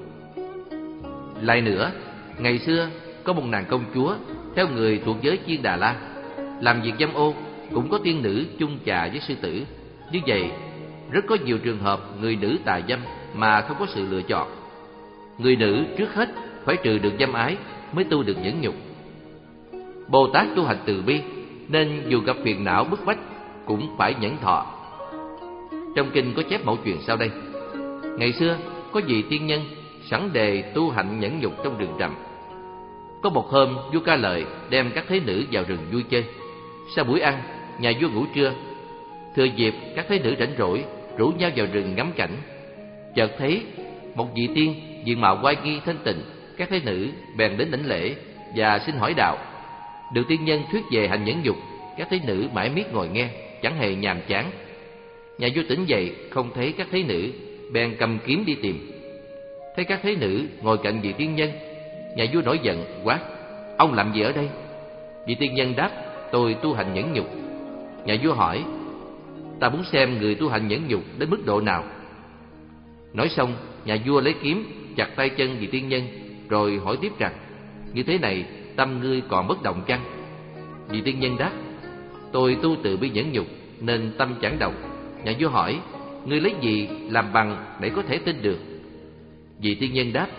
Lại nữa, ngày xưa có một nàng công chúa theo người thuộc giới Chiên Đà La, làm việc dâm ô, cũng có tiên nữ chung chạ với sư tử. Như vậy, rất có nhiều trường hợp người nữ tà dâm mà không có sự lựa chọn. Người nữ trước hết phải trừ được dâm ái mới tu được nhẫn nhục. Bồ Tát tu hành từ bi, nên dù gặp phiền não bức bách cũng phải nhẫn thọ. Trong kinh có chép mẫu chuyện sau đây. Ngày xưa có vị tiên nhân sẵn đề tu hạnh nhẫn nhục trong rừng rậm. Có một hôm, vua Ca Lợi đem các thế nữ vào rừng vui chơi. Sau buổi ăn, nhà vua ngủ trưa. Thừa dịp các thế nữ rảnh rỗi, rủ nhau vào rừng ngắm cảnh. Chợt thấy một vị tiên diện mạo oai nghi thanh tịnh. Các thế nữ bèn đến đảnh lễ và xin hỏi đạo. Được tiên nhân thuyết về hành nhẫn nhục, các thế nữ mãi miết ngồi nghe, chẳng hề nhàm chán. Nhà vua tỉnh dậy không thấy các thế nữ, bèn cầm kiếm đi tìm. Thấy các thế nữ ngồi cạnh vị tiên nhân, nhà vua nổi giận quát: ông làm gì ở đây? Vị tiên nhân đáp: tôi tu hành nhẫn nhục. Nhà vua hỏi: ta muốn xem người tu hành nhẫn nhục đến mức độ nào. Nói xong, nhà vua lấy kiếm chặt tay chân vị tiên nhân, rồi hỏi tiếp rằng: như thế này tâm ngươi còn bất động chăng? Vị tiên nhân đáp: tôi tu từ bi nhẫn nhục nên tâm chẳng động. Nhà vua hỏi: ngươi lấy gì làm bằng để có thể tin được? Vị tiên nhân đáp: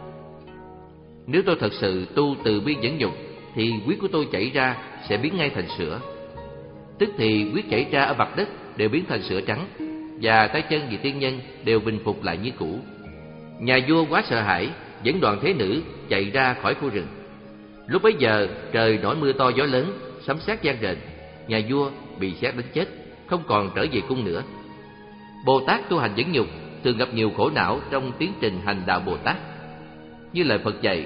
nếu tôi thật sự tu từ bi nhẫn nhục thì huyết của tôi chảy ra sẽ biến ngay thành sữa. Tức thì huyết chảy ra ở mặt đất đều biến thành sữa trắng, và tay chân vị tiên nhân đều bình phục lại như cũ. Nhà vua quá sợ hãi, dẫn đoàn thế nữ chạy ra khỏi khu rừng. Lúc bấy giờ trời nổi mưa to gió lớn, sấm sét vang rền. Nhà vua bị sét đánh chết, không còn trở về cung nữa. Bồ Tát tu hành nhẫn nhục thường gặp nhiều khổ não trong tiến trình hành đạo Bồ Tát. Như lời Phật dạy,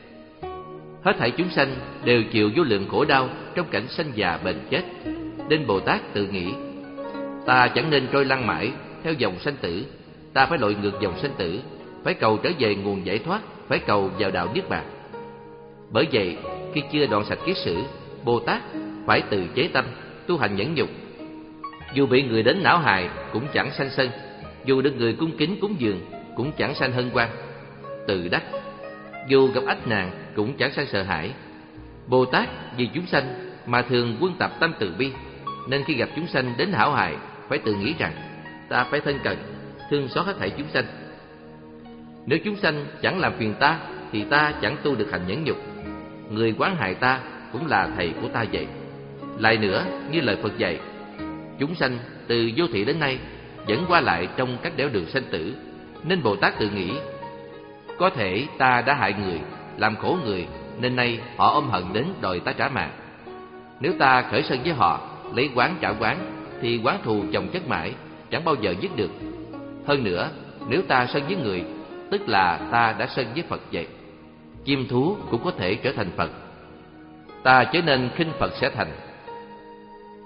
hết thảy chúng sanh đều chịu vô lượng khổ đau trong cảnh sanh già bệnh chết. Nên Bồ Tát tự nghĩ: ta chẳng nên trôi lăn mãi theo dòng sanh tử, ta phải lội ngược dòng sanh tử, phải cầu trở về nguồn giải thoát, phải cầu vào đạo niết bàn. Bởi vậy, khi chưa đoạn sạch kiết sử, Bồ Tát phải tự chế tâm, tu hành nhẫn nhục. Dù bị người đến não hại cũng chẳng sanh sân, dù được người cung kính cúng dường cũng chẳng sanh hân hoan. Tự đắc, dù gặp ách nạn cũng chẳng sanh sợ hãi. Bồ Tát vì chúng sanh mà thường quân tập tâm từ bi, nên khi gặp chúng sanh đến hãm hại phải tự nghĩ rằng ta phải thân cận, thương xót hết thảy chúng sanh. Nếu chúng sanh chẳng làm phiền ta thì ta chẳng tu được hành nhẫn nhục. Người quán hại ta cũng là thầy của ta vậy. Lại nữa, như lời Phật dạy, chúng sanh từ vô thị đến nay vẫn qua lại trong các nẻo đường sanh tử. Nên Bồ Tát tự nghĩ: có thể ta đã hại người, làm khổ người, nên nay họ ôm hận đến đòi ta trả mạng. Nếu ta khởi sân với họ, lấy oán trả oán, thì oán thù chồng chất mãi, chẳng bao giờ dứt được. Hơn nữa, nếu ta sân với người, tức là ta đã sân với Phật vậy. Chim thú cũng có thể trở thành Phật. Ta chớ nên khinh Phật sẽ thành.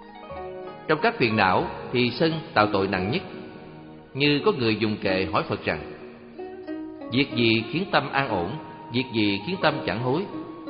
Trong các phiền não thì sân tạo tội nặng nhất. Như có người dùng kệ hỏi Phật rằng: việc gì khiến tâm an ổn, việc gì khiến tâm chẳng hối?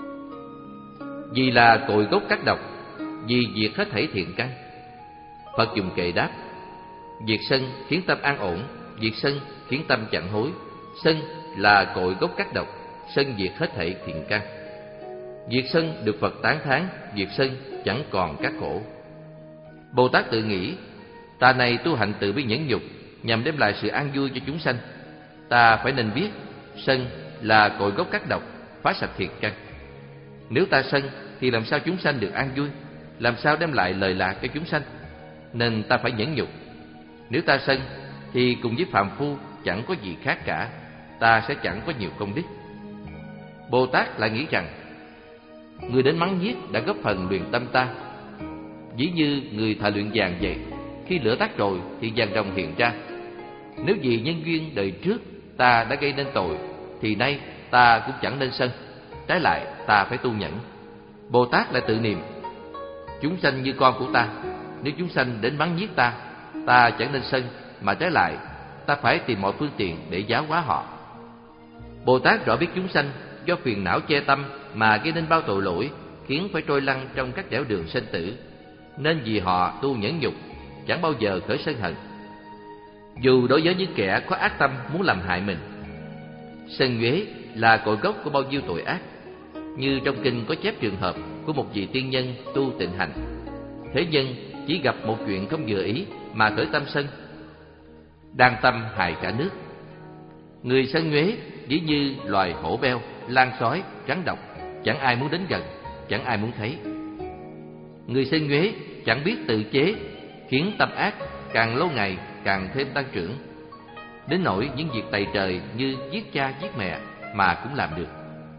Vì là cội gốc các độc, vì diệt hết thảy thiện căn. Phật dùng kệ đáp: việc sân khiến tâm an ổn, việc sân khiến tâm chẳng hối. Sân là cội gốc các độc, sân diệt hết thảy thiện căn. Việc sân được Phật tán thán, việc sân chẳng còn các khổ. Bồ Tát tự nghĩ: ta này tu hành từ bi nhẫn nhục, nhằm đem lại sự an vui cho chúng sanh. Ta phải nên biết sân là cội gốc các độc, phá sạch thiện căn. Nếu ta sân thì làm sao chúng sanh được an vui, làm sao đem lại lời lạc cho chúng sanh? Nên ta phải nhẫn nhục. Nếu ta sân thì cùng với phàm phu chẳng có gì khác cả, ta sẽ chẳng có nhiều công đức. Bồ Tát lại nghĩ rằng: người đến mắng nhiếc đã góp phần luyện tâm ta. Ví như người thợ luyện vàng vậy, khi lửa tắt rồi thì vàng ròng hiện ra. Nếu vì nhân duyên đời trước ta đã gây nên tội, thì nay ta cũng chẳng nên sân. Trái lại ta phải tu nhẫn. Bồ Tát lại tự niệm: chúng sanh như con của ta, nếu chúng sanh đến mắng nhiếc ta, ta chẳng nên sân, mà trái lại ta phải tìm mọi phương tiện để giáo hóa họ. Bồ Tát rõ biết chúng sanh do phiền não che tâm mà gây nên bao tội lỗi, khiến phải trôi lăn trong các nẻo đường sinh tử, nên vì họ tu nhẫn nhục, chẳng bao giờ khởi sân hận. Dù đối với những kẻ có ác tâm muốn làm hại mình. Sân nhuế là cội gốc của bao nhiêu tội ác. Như trong kinh có chép trường hợp của một vị tiên nhân tu tịnh hành. Thế nhân chỉ gặp một chuyện không vừa ý mà khởi tâm sân, đang tâm hại cả nước. Người sân nhuế ví như loài hổ beo, lang sói, rắn độc, chẳng ai muốn đến gần, chẳng ai muốn thấy. Người sân nhuế chẳng biết tự chế, khiến tâm ác càng lâu ngày càng thêm tăng trưởng, đến nỗi những việc tày trời như giết cha giết mẹ mà cũng làm được.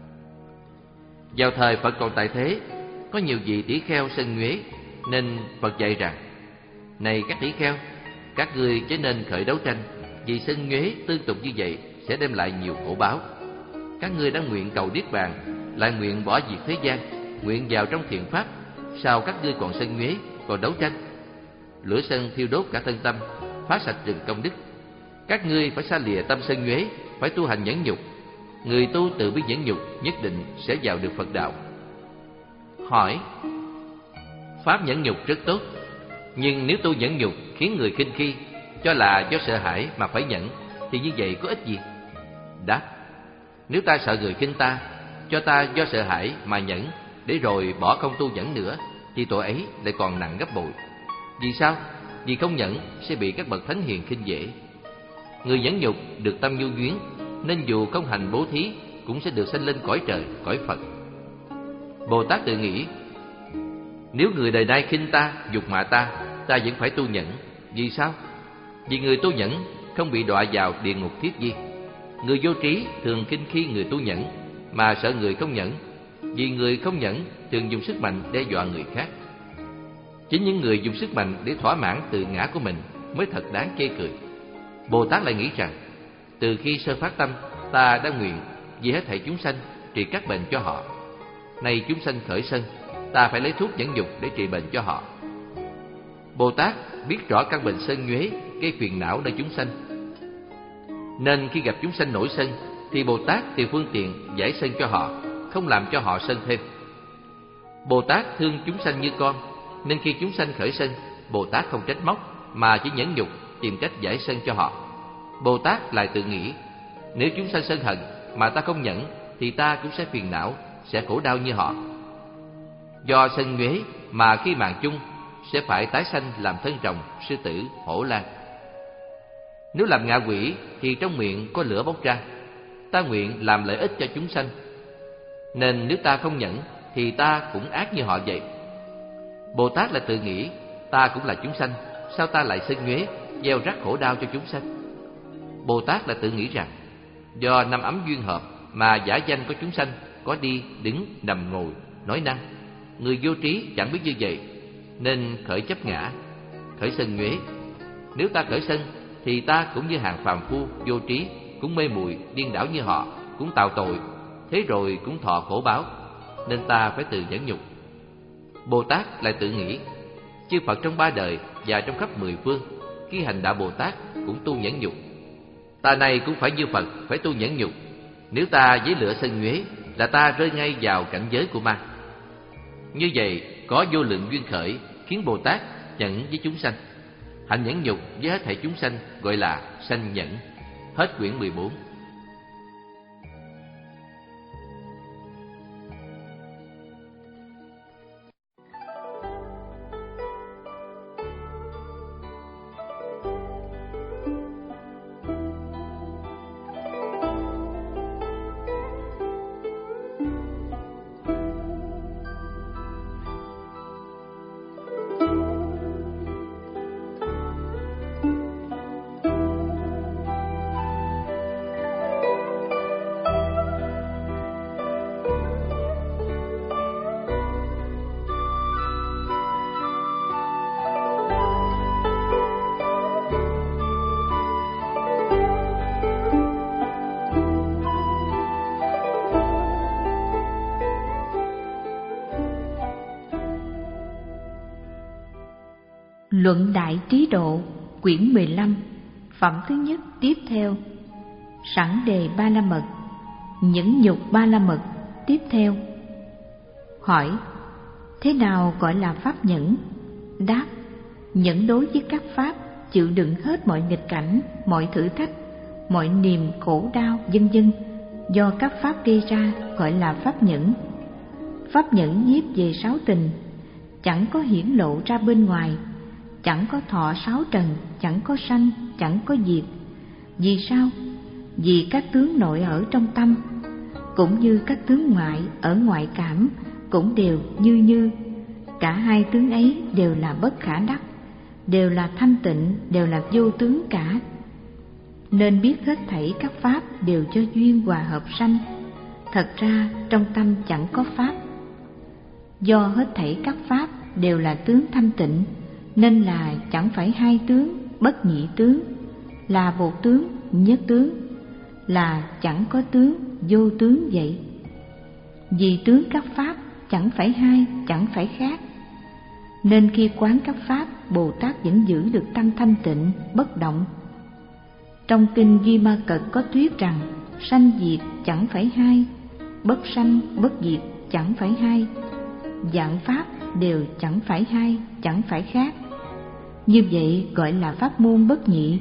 Vào thời Phật còn tại thế, có nhiều vị tỷ kheo sân nhuế, nên Phật dạy rằng: này các tỷ kheo, các ngươi chớ nên khởi đấu tranh, vì sân nhuế tương tục như vậy sẽ đem lại nhiều khổ báo. Các ngươi đã nguyện cầu niết bàn, lại nguyện bỏ việc thế gian, nguyện vào trong thiện pháp, sao các ngươi còn sân nhuế, còn đấu tranh? Lửa sân thiêu đốt cả thân tâm, phá sạch rừng công đức. Các ngươi phải xa lìa tâm sân nhuế, phải tu hành nhẫn nhục. Người tu từ bi nhẫn nhục nhất định sẽ vào được Phật đạo. Hỏi: pháp nhẫn nhục rất tốt, nhưng nếu tu nhẫn nhục khiến người khinh khi, cho là do sợ hãi mà phải nhẫn, thì như vậy có ích gì? Đáp: nếu ta sợ người khinh ta, cho ta do sợ hãi mà nhẫn, để rồi bỏ không tu nhẫn nữa, thì tội ấy lại còn nặng gấp bội. Vì sao? Vì không nhẫn sẽ bị các bậc thánh hiền khinh dễ. Người nhẫn nhục được tâm nhu duyên, nên dù không hành bố thí cũng sẽ được sanh lên cõi trời, cõi Phật. Bồ Tát tự nghĩ: nếu người đời nay khinh ta, nhục mạ ta, ta vẫn phải tu nhẫn. Vì sao? Vì người tu nhẫn không bị đọa vào địa ngục thiết di. Người vô trí thường khinh khi người tu nhẫn, mà sợ người không nhẫn. Vì người không nhẫn thường dùng sức mạnh đe dọa người khác. Chính những người dùng sức mạnh để thỏa mãn tự ngã của mình mới thật đáng chê cười. Bồ Tát lại nghĩ rằng: từ khi sơ phát tâm, ta đã nguyện vì hết thảy chúng sanh trị các bệnh cho họ. Nay chúng sanh khởi sân, ta phải lấy thuốc nhẫn nhục để trị bệnh cho họ. Bồ Tát biết rõ căn bệnh sân nhuế gây phiền não nơi chúng sanh, nên khi gặp chúng sanh nổi sân thì Bồ Tát tìm phương tiện giải sân cho họ, không làm cho họ sân thêm. Bồ Tát thương chúng sanh như con, nên khi chúng sanh khởi sân, Bồ Tát không trách móc mà chỉ nhẫn nhục tìm cách giải sân cho họ. Bồ Tát lại tự nghĩ: nếu chúng sanh sân hận mà ta không nhẫn, thì ta cũng sẽ phiền não, sẽ khổ đau như họ. Do sân nhuế mà khi mạng chung sẽ phải tái sanh làm thân rồng, sư tử, hổ lang. Nếu làm ngạ quỷ thì trong miệng có lửa bốc ra. Ta nguyện làm lợi ích cho chúng sanh, nên nếu ta không nhẫn thì ta cũng ác như họ vậy. Bồ Tát lại tự nghĩ: ta cũng là chúng sanh, sao ta lại sân nhuế, gieo rắc khổ đau cho chúng sanh? Bồ Tát lại tự nghĩ rằng: do năm ấm duyên hợp mà giả danh của chúng sanh có đi, đứng, nằm, ngồi, nói năng. Người vô trí chẳng biết như vậy, nên khởi chấp ngã, khởi sân nhuế. Nếu ta khởi sân thì ta cũng như hàng phàm phu vô trí, cũng mê muội điên đảo như họ, cũng tạo tội, thế rồi cũng thọ khổ báo, nên ta phải tự nhẫn nhục. Bồ Tát lại tự nghĩ: Chư Phật trong ba đời và trong khắp mười phương, khi hành đạo Bồ Tát cũng tu nhẫn nhục. Ta này cũng phải như Phật, phải tu nhẫn nhục. Nếu ta với lửa sân nhuế là ta rơi ngay vào cảnh giới của ma. Như vậy có vô lượng duyên khởi khiến Bồ Tát nhẫn với chúng sanh. Hạnh nhẫn nhục với hết thảy chúng sanh gọi là sanh nhẫn. Hết quyển mười bốn. Luận Đại Trí Độ, quyển mười lăm, phẩm thứ nhất tiếp theo. Sẵn đề Ba La Mật, nhẫn nhục Ba La Mật tiếp theo. Hỏi: thế nào gọi là pháp nhẫn? Đáp: nhẫn đối với các pháp, chịu đựng hết mọi nghịch cảnh, mọi thử thách, mọi niềm khổ đau vân vân do các pháp gây ra gọi là pháp nhẫn. Pháp nhẫn nhiếp về sáu tình, chẳng có hiển lộ ra bên ngoài, chẳng có thọ sáu trần, chẳng có sanh, chẳng có diệt. Vì sao? Vì các tướng nội ở trong tâm, cũng như các tướng ngoại ở ngoại cảm, cũng đều như như. Cả hai tướng ấy đều là bất khả đắc, đều là thanh tịnh, đều là vô tướng cả. Nên biết hết thảy các pháp đều do duyên hòa hợp sanh. Thật ra trong tâm chẳng có pháp. Do hết thảy các pháp đều là tướng thanh tịnh, nên là chẳng phải hai tướng, bất nhị tướng, là một tướng, nhất tướng, là chẳng có tướng, vô tướng vậy. Vì tướng các pháp chẳng phải hai, chẳng phải khác, nên khi quán các pháp, Bồ Tát vẫn giữ được tâm thanh tịnh, bất động. Trong kinh Duy Ma Cật có thuyết rằng sanh diệt chẳng phải hai, bất sanh bất diệt chẳng phải hai, dạng pháp đều chẳng phải hai, chẳng phải khác. Như vậy gọi là pháp môn bất nhị.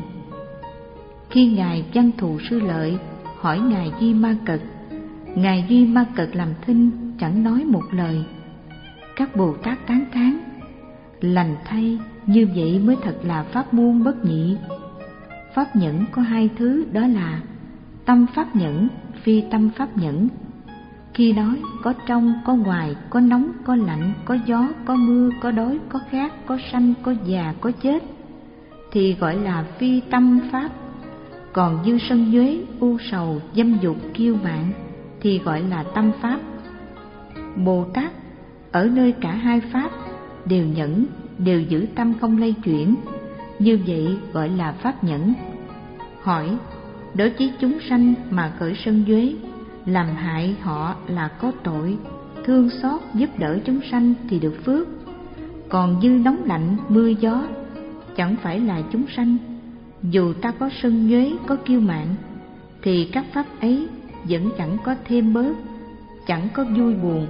Khi Ngài Văn Thù Sư Lợi hỏi Ngài Duy Ma Cật, Ngài Duy Ma Cật làm thinh, chẳng nói một lời. Các Bồ Tát tán thán: lành thay, như vậy mới thật là pháp môn bất nhị. Pháp nhẫn có hai thứ, đó là tâm pháp nhẫn, phi tâm pháp nhẫn. Khi nói có trong, có ngoài, có nóng, có lạnh, có gió, có mưa, có đói, có khát, có sanh, có già, có chết, thì gọi là phi tâm pháp. Còn dư sân nhuế, u sầu, dâm dục, kiêu mạn thì gọi là tâm pháp. Bồ Tát ở nơi cả hai pháp đều nhẫn, đều giữ tâm không lay chuyển, như vậy gọi là pháp nhẫn. Hỏi: đối với chúng sanh mà khởi sân nhuế, làm hại họ là có tội, thương xót giúp đỡ chúng sanh thì được phước. Còn dư nóng lạnh, mưa gió chẳng phải là chúng sanh, dù ta có sân nhuế, có kiêu mạn, thì các pháp ấy vẫn chẳng có thêm bớt, chẳng có vui buồn.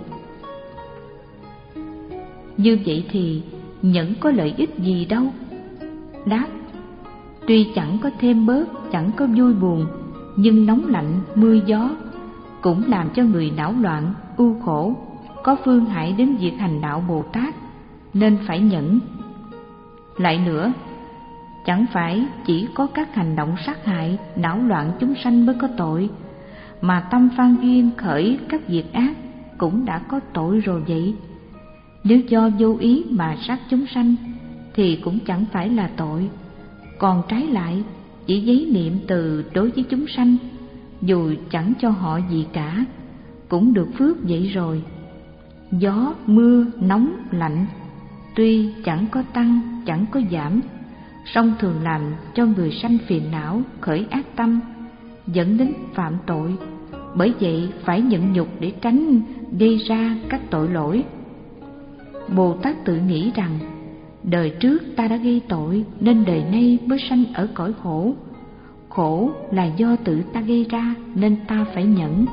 Như vậy thì nhẫn có lợi ích gì đâu? Đáp: tuy chẳng có thêm bớt, chẳng có vui buồn, nhưng nóng lạnh, mưa gió cũng làm cho người não loạn, ưu khổ, có phương hại đến việc hành đạo Bồ Tát, nên phải nhẫn. Lại nữa, chẳng phải chỉ có các hành động sát hại, não loạn chúng sanh mới có tội, mà tâm phan duyên khởi các việc ác cũng đã có tội rồi vậy. Nếu do vô ý mà sát chúng sanh thì cũng chẳng phải là tội. Còn trái lại, chỉ giấy niệm từ đối với chúng sanh, dù chẳng cho họ gì cả, cũng được phước vậy rồi. Gió, mưa, nóng, lạnh tuy chẳng có tăng, chẳng có giảm, song thường làm cho người sanh phiền não, khởi ác tâm, dẫn đến phạm tội. Bởi vậy phải nhẫn nhục để tránh gây ra các tội lỗi. Bồ Tát tự nghĩ rằng Đời trước ta đã gây tội nên đời nay mới sanh ở cõi khổ. Khổ là do tự ta gây ra nên ta phải nhẫn.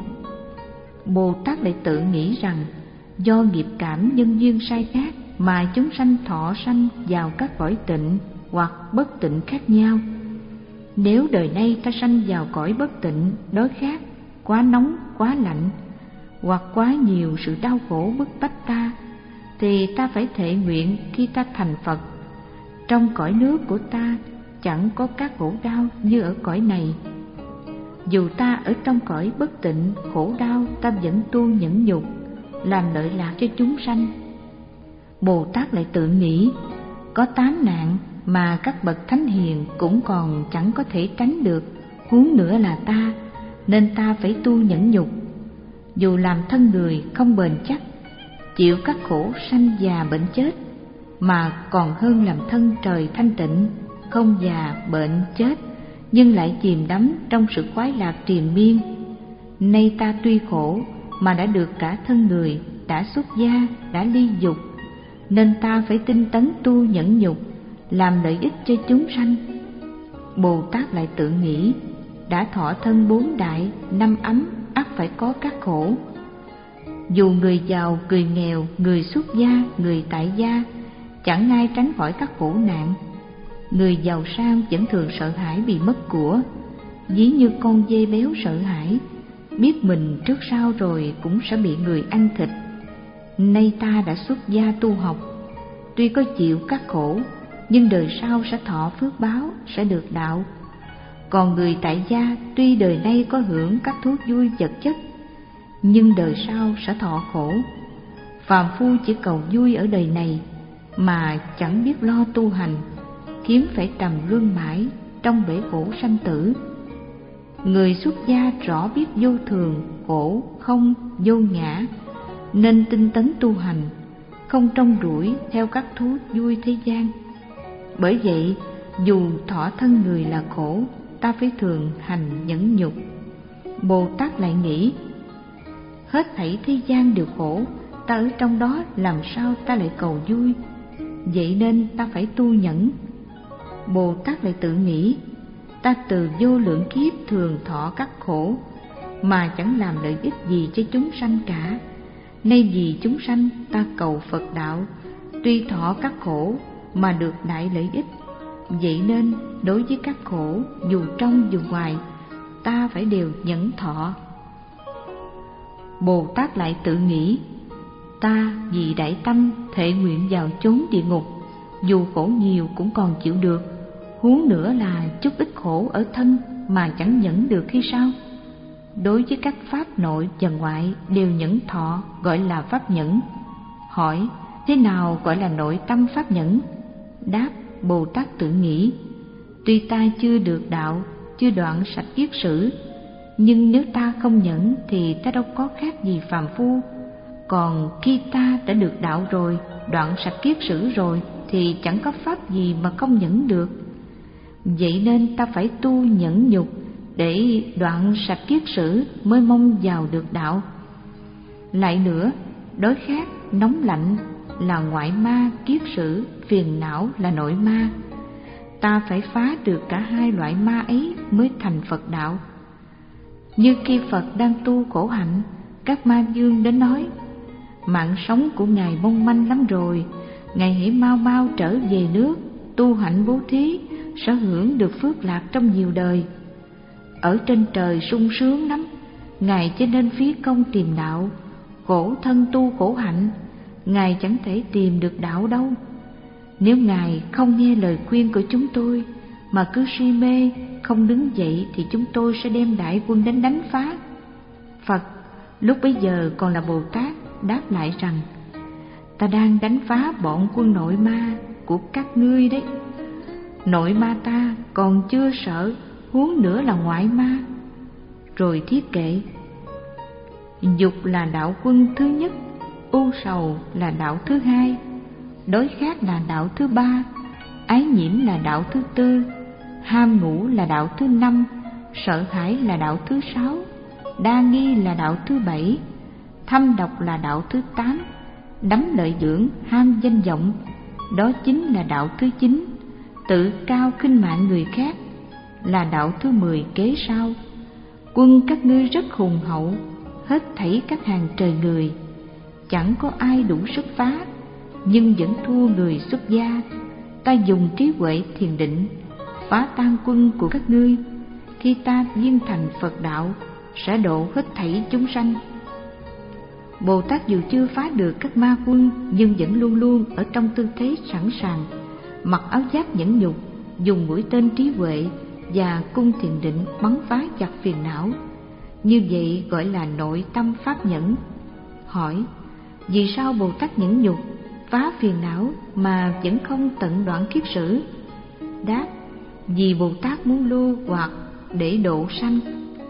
Bồ Tát lại tự nghĩ rằng do nghiệp cảm nhân duyên sai khác mà chúng sanh thọ sanh vào các cõi tịnh hoặc bất tịnh khác nhau. Nếu đời nay ta sanh vào cõi bất tịnh, đói khát, quá nóng, quá lạnh, hoặc quá nhiều sự đau khổ bức bách ta, thì ta phải thệ nguyện khi ta thành Phật, trong cõi nước của ta chẳng có các khổ đau như ở cõi này. Dù ta ở trong cõi bất tịnh khổ đau, ta vẫn tu nhẫn nhục, làm lợi lạc cho chúng sanh. Bồ Tát lại tự nghĩ, có tám nạn mà các bậc thánh hiền cũng còn chẳng có thể tránh được, huống nữa là ta, nên ta phải tu nhẫn nhục. Dù làm thân người không bền chắc, chịu các khổ sanh già bệnh chết, mà còn hơn làm thân trời thanh tịnh, không già bệnh chết, nhưng lại chìm đắm trong sự khoái lạc triền miên. Nay ta tuy khổ mà đã được cả thân người, đã xuất gia, đã ly dục, nên ta phải tinh tấn tu nhẫn nhục, làm lợi ích cho chúng sanh. Bồ Tát lại tự nghĩ, đã thọ thân bốn đại, năm ấm, ắt phải có các khổ. Dù người giàu, người nghèo, người xuất gia, người tại gia, chẳng ai tránh khỏi các khổ nạn. Người giàu sang vẫn thường sợ hãi bị mất của, ví như con dê béo sợ hãi, biết mình trước sau rồi cũng sẽ bị người ăn thịt. Nay ta đã xuất gia tu học, tuy có chịu các khổ, nhưng đời sau sẽ thọ phước báo, sẽ được đạo. Còn người tại gia tuy đời nay có hưởng các thú vui vật chất, nhưng đời sau sẽ thọ khổ. Phàm phu chỉ cầu vui ở đời này mà chẳng biết lo tu hành, khiến phải trầm luân mãi trong bể khổ sanh tử. Người xuất gia rõ biết vô thường, khổ, không, vô ngã, nên tinh tấn tu hành, không trông rủi theo các thú vui thế gian. Bởi vậy, dù thọ thân người là khổ, ta phải thường hành nhẫn nhục. Bồ Tát lại nghĩ, hết thảy thế gian đều khổ, ta ở trong đó làm sao ta lại cầu vui? Vậy nên ta phải tu nhẫn. Bồ Tát lại tự nghĩ, ta từ vô lượng kiếp thường thọ các khổ mà chẳng làm lợi ích gì cho chúng sanh cả. Nay vì chúng sanh ta cầu Phật đạo, tuy thọ các khổ mà được đại lợi ích. Vậy nên đối với các khổ dù trong dù ngoài, ta phải đều nhẫn thọ. Bồ Tát lại tự nghĩ, ta vì đại tâm thệ nguyện vào chốn địa ngục, dù khổ nhiều cũng còn chịu được, huống nữa là chút ít khổ ở thân mà chẳng nhẫn được khi sao? Đối với các pháp nội và ngoại đều nhẫn thọ, gọi là pháp nhẫn. Hỏi, thế nào gọi là nội tâm pháp nhẫn? Đáp, Bồ Tát tự nghĩ, tuy ta chưa được đạo, chưa đoạn sạch kiết sử, nhưng nếu ta không nhẫn thì ta đâu có khác gì phàm phu. Còn khi ta đã được đạo rồi, đoạn sạch kiết sử rồi, thì chẳng có pháp gì mà không nhẫn được. Vậy nên ta phải tu nhẫn nhục để đoạn sạch kiết sử mới mong vào được đạo. Lại nữa, đói khát, nóng lạnh là ngoại ma, kiết sử, phiền não là nội ma. Ta phải phá được cả hai loại ma ấy mới thành Phật đạo. Như khi Phật đang tu khổ hạnh, các ma dương đến nói, mạng sống của Ngài mong manh lắm rồi, Ngài hãy mau mau trở về nước, tu hạnh bố thí, sẽ hưởng được phước lạc trong nhiều đời. Ở trên trời sung sướng lắm, Ngài cho nên phí công tìm đạo, khổ thân tu khổ hạnh, Ngài chẳng thể tìm được đạo đâu. Nếu Ngài không nghe lời khuyên của chúng tôi mà cứ si mê, không đứng dậy thì chúng tôi sẽ đem đại quân đến đánh phá. Phật lúc bấy giờ còn là Bồ Tát đáp lại rằng, ta đang đánh phá bọn quân nội ma của các ngươi đấy. Nội ma ta còn chưa sợ, huống nữa là ngoại ma. Rồi thiết kệ, dục là đạo quân thứ nhất, u sầu là đạo thứ hai, đói khát là đạo thứ ba, ái nhiễm là đạo thứ tư, ham ngủ là đạo thứ năm, sợ hãi là đạo thứ sáu, đa nghi là đạo thứ bảy, thâm độc là đạo thứ tám, đắm lợi dưỡng ham danh vọng, đó chính là đạo thứ chín. Tự cao khinh mạn người khác là đạo thứ mười kế sau. Quân các ngươi rất hùng hậu, hết thảy các hàng trời người, chẳng có ai đủ sức phá, nhưng vẫn thua người xuất gia. Ta dùng trí huệ thiền định phá tan quân của các ngươi. Khi ta viên thành Phật đạo, sẽ độ hết thảy chúng sanh. Bồ Tát dù chưa phá được các ma quân, nhưng vẫn luôn luôn ở trong tư thế sẵn sàng, mặc áo giáp nhẫn nhục, dùng mũi tên trí huệ và cung thiền định bắn phá chặt phiền não. Như vậy gọi là nội tâm pháp nhẫn. Hỏi: vì sao Bồ Tát nhẫn nhục phá phiền não mà vẫn không tận đoạn kiết sử? Đáp: vì Bồ Tát muốn lưu hoặc để độ sanh.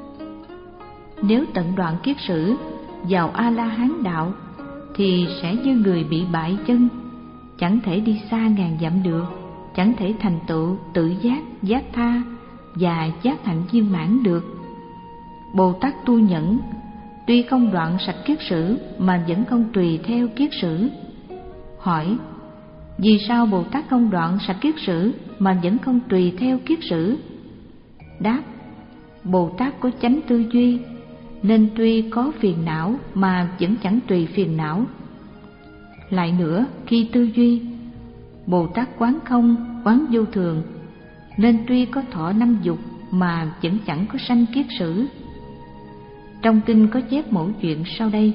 Nếu tận đoạn kiết sử vào A La Hán đạo thì sẽ như người bị bại chân, chẳng thể đi xa ngàn dặm được, chẳng thể thành tựu tự giác, giác tha và giác hạnh viên mãn được. Bồ Tát tu nhẫn tuy không đoạn sạch kiết sử mà vẫn không tùy theo kiết sử. Hỏi: vì sao Bồ Tát không đoạn sạch kiết sử mà vẫn không tùy theo kiết sử? Đáp: Bồ Tát có chánh tư duy, nên tuy có phiền não mà vẫn chẳng tùy phiền não. Lại nữa, khi tư duy, Bồ Tát quán không, quán vô thường, nên tuy có thọ năm dục mà vẫn chẳng có sanh kiết sử. Trong kinh có chép mẫu chuyện sau đây.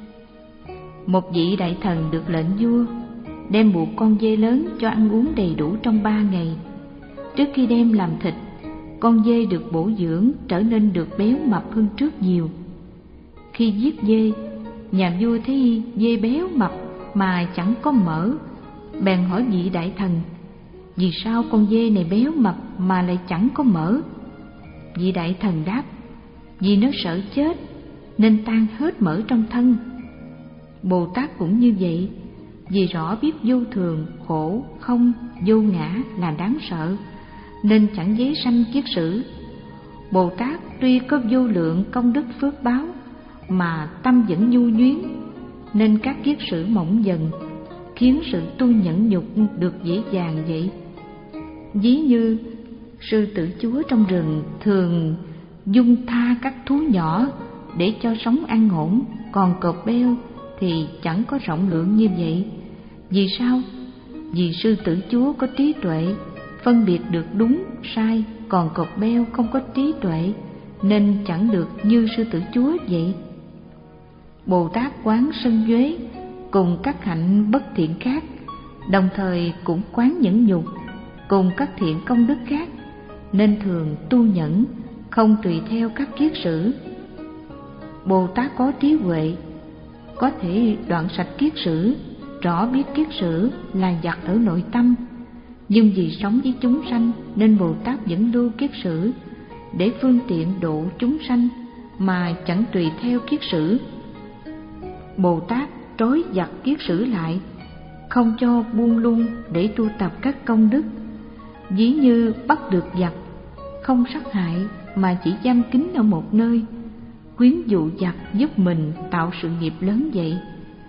Một vị đại thần được lệnh vua đem buộc con dê lớn cho ăn uống đầy đủ trong ba ngày. Trước khi đem làm thịt, con dê được bổ dưỡng trở nên được béo mập hơn trước nhiều. Khi giết dê, nhà vua thấy dê béo mập mà chẳng có mỡ, bèn hỏi vị đại thần: vì sao con dê này béo mập mà lại chẳng có mỡ? Vị đại thần đáp: vì nó sợ chết nên tan hết mỡ trong thân. Bồ Tát cũng như vậy, vì rõ biết vô thường, khổ, không, vô ngã là đáng sợ, nên chẳng dấy sanh kiết sử. Bồ Tát tuy có vô lượng công đức phước báo mà tâm vẫn nhu nhuyến, nên các kiết sử mỏng dần, khiến sự tu nhẫn nhục được dễ dàng vậy. Ví như sư tử chúa trong rừng thường dung tha các thú nhỏ để cho sống an ổn, còn cọp beo thì chẳng có rộng lượng như vậy. Vì sao? Vì sư tử chúa có trí tuệ, phân biệt được đúng, sai, còn cọp beo không có trí tuệ, nên chẳng được như sư tử chúa vậy. Bồ Tát quán sân nhuế cùng các hạnh bất thiện khác, đồng thời cũng quán nhẫn nhục cùng các thiện công đức khác, nên thường tu nhẫn, không tùy theo các kiết sử. Bồ Tát có trí huệ, có thể đoạn sạch kiết sử, rõ biết kiết sử là giặc ở nội tâm, nhưng vì sống với chúng sanh nên Bồ Tát vẫn lưu kiết sử để phương tiện độ chúng sanh mà chẳng tùy theo kiết sử. Bồ Tát trói giặc kiết sử lại, không cho buông lung để tu tập các công đức. Ví như bắt được giặc, không sát hại mà chỉ giam kín ở một nơi, quyến dụ giặc giúp mình tạo sự nghiệp lớn vậy.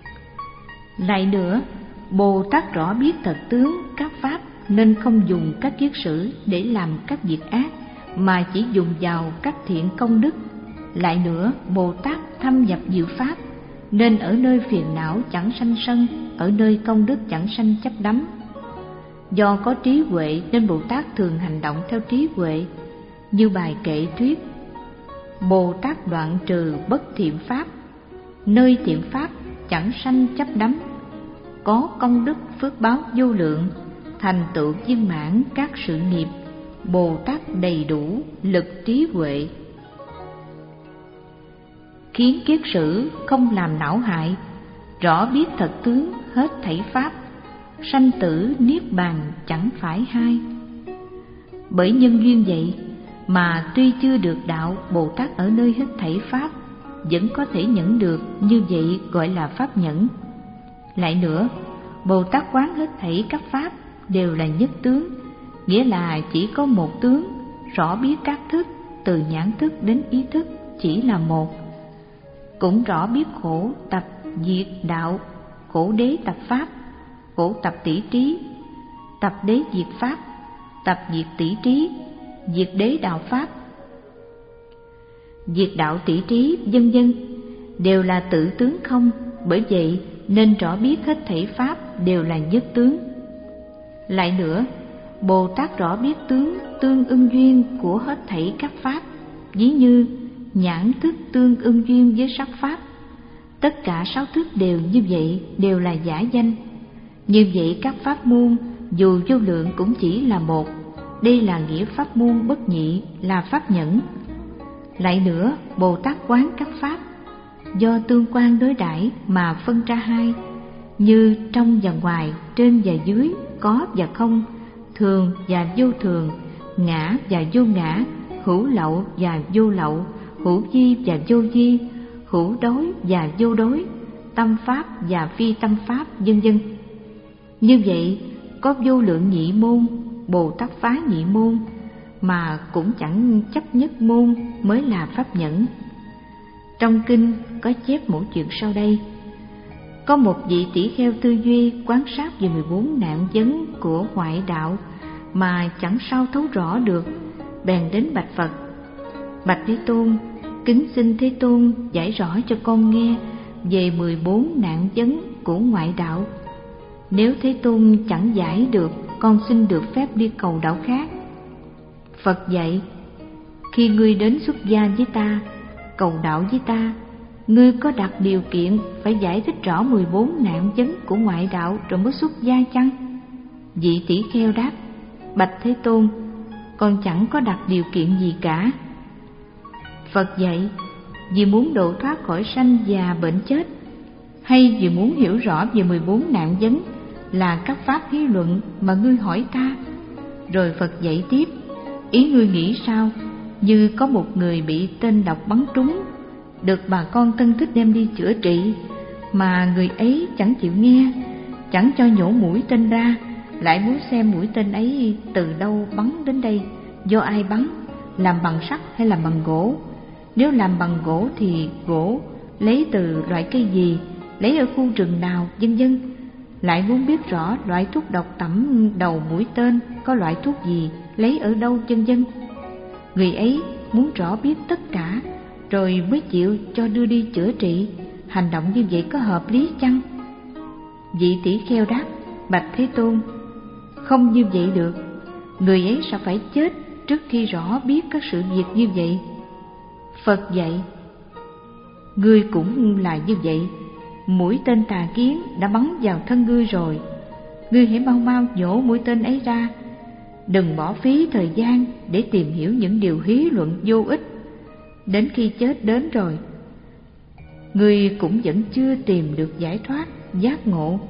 Lại nữa, Bồ Tát rõ biết thật tướng các pháp, nên không dùng các kiết sử để làm các việc ác, mà chỉ dùng vào các thiện công đức. Lại nữa, Bồ Tát thâm nhập diệu pháp, nên ở nơi phiền não chẳng sanh sân, ở nơi công đức chẳng sanh chấp đắm. Do có trí huệ nên Bồ Tát thường hành động theo trí huệ. Như bài kệ thuyết: Bồ Tát đoạn trừ bất thiện pháp, nơi thiện pháp chẳng sanh chấp đắm, có công đức phước báo vô lượng, thành tựu viên mãn các sự nghiệp. Bồ Tát đầy đủ lực trí huệ, khiến kiết sử không làm não hại, rõ biết thật tướng hết thảy pháp, sanh tử niết bàn chẳng phải hai. Bởi nhân duyên vậy mà tuy chưa được đạo, Bồ Tát ở nơi hết thảy pháp vẫn có thể nhẫn được, như vậy gọi là pháp nhẫn. Lại nữa, Bồ Tát quán hết thảy các pháp đều là nhất tướng, nghĩa là chỉ có một tướng, rõ biết các thức, từ nhãn thức đến ý thức chỉ là một. Cũng rõ biết khổ tập diệt đạo, khổ đế tập pháp, khổ tập tỷ trí, tập đế diệt pháp, tập diệt tỷ trí, diệt đế đạo pháp, diệt đạo tỷ trí, vân vân, đều là tự tướng không. Bởi vậy nên rõ biết hết thảy pháp đều là nhất tướng. Lại nữa, Bồ Tát rõ biết tướng tương ưng duyên của hết thảy các pháp, ví như nhãn thức tương ưng duyên với sắc pháp. Tất cả sáu thức đều như vậy, đều là giả danh. Như vậy các pháp môn dù vô lượng cũng chỉ là một. Đây là nghĩa pháp môn bất nhị, là pháp nhẫn. Lại nữa, Bồ Tát quán các pháp do tương quan đối đãi mà phân ra hai, như trong và ngoài, trên và dưới, có và không, thường và vô thường, ngã và vô ngã, hữu lậu và vô lậu, hữu vi và vô vi, hữu đối và vô đối, tâm pháp và phi tâm pháp, vân vân. Như vậy có vô lượng nhị môn, Bồ Tát phá nhị môn mà cũng chẳng chấp nhất môn mới là pháp nhẫn. Trong kinh có chép một chuyện sau đây. Có một vị tỷ kheo tư duy quan sát về mười bốn nạn vấn của ngoại đạo mà chẳng sao thấu rõ được, bèn đến bạch Phật: Bạch Thế Tôn, kính xin Thế Tôn giải rõ cho con nghe về mười bốn nạn vấn của ngoại đạo. Nếu Thế Tôn chẳng giải được, con xin được phép đi cầu đạo khác. Phật dạy: Khi ngươi đến xuất gia với ta, cầu đạo với ta, ngươi có đặt điều kiện phải giải thích rõ mười bốn nạn vấn của ngoại đạo rồi mới xuất gia chăng? Vị tỷ kheo đáp: Bạch Thế Tôn, con chẳng có đặt điều kiện gì cả. Phật dạy: Vì muốn độ thoát khỏi sanh già bệnh chết, hay vì muốn hiểu rõ về mười bốn nạn vấn là các pháp lý luận mà ngươi hỏi ta? Rồi Phật dạy tiếp: Ý ngươi nghĩ sao? Như có một người bị tên độc bắn trúng, được bà con thân thích đem đi chữa trị, mà người ấy chẳng chịu nghe, chẳng cho nhổ mũi tên ra, lại muốn xem mũi tên ấy từ đâu bắn đến đây, do ai bắn, làm bằng sắt hay làm bằng gỗ. Nếu làm bằng gỗ thì gỗ lấy từ loại cây gì, lấy ở khu rừng nào, vân vân. Lại muốn biết rõ loại thuốc độc tẩm đầu mũi tên có loại thuốc gì, lấy ở đâu, vân vân. Người ấy muốn rõ biết tất cả rồi mới chịu cho đưa đi chữa trị. Hành động như vậy có hợp lý chăng? Vị tỷ kheo đáp: Bạch Thế Tôn, không như vậy được. Người ấy sẽ phải chết trước khi rõ biết các sự việc như vậy. Phật dạy: Ngươi cũng là như vậy. Mũi tên tà kiến đã bắn vào thân ngươi rồi, ngươi hãy mau mau nhổ mũi tên ấy ra. Đừng bỏ phí thời gian để tìm hiểu những điều hí luận vô ích. Đến khi chết đến rồi, ngươi cũng vẫn chưa tìm được giải thoát, giác ngộ.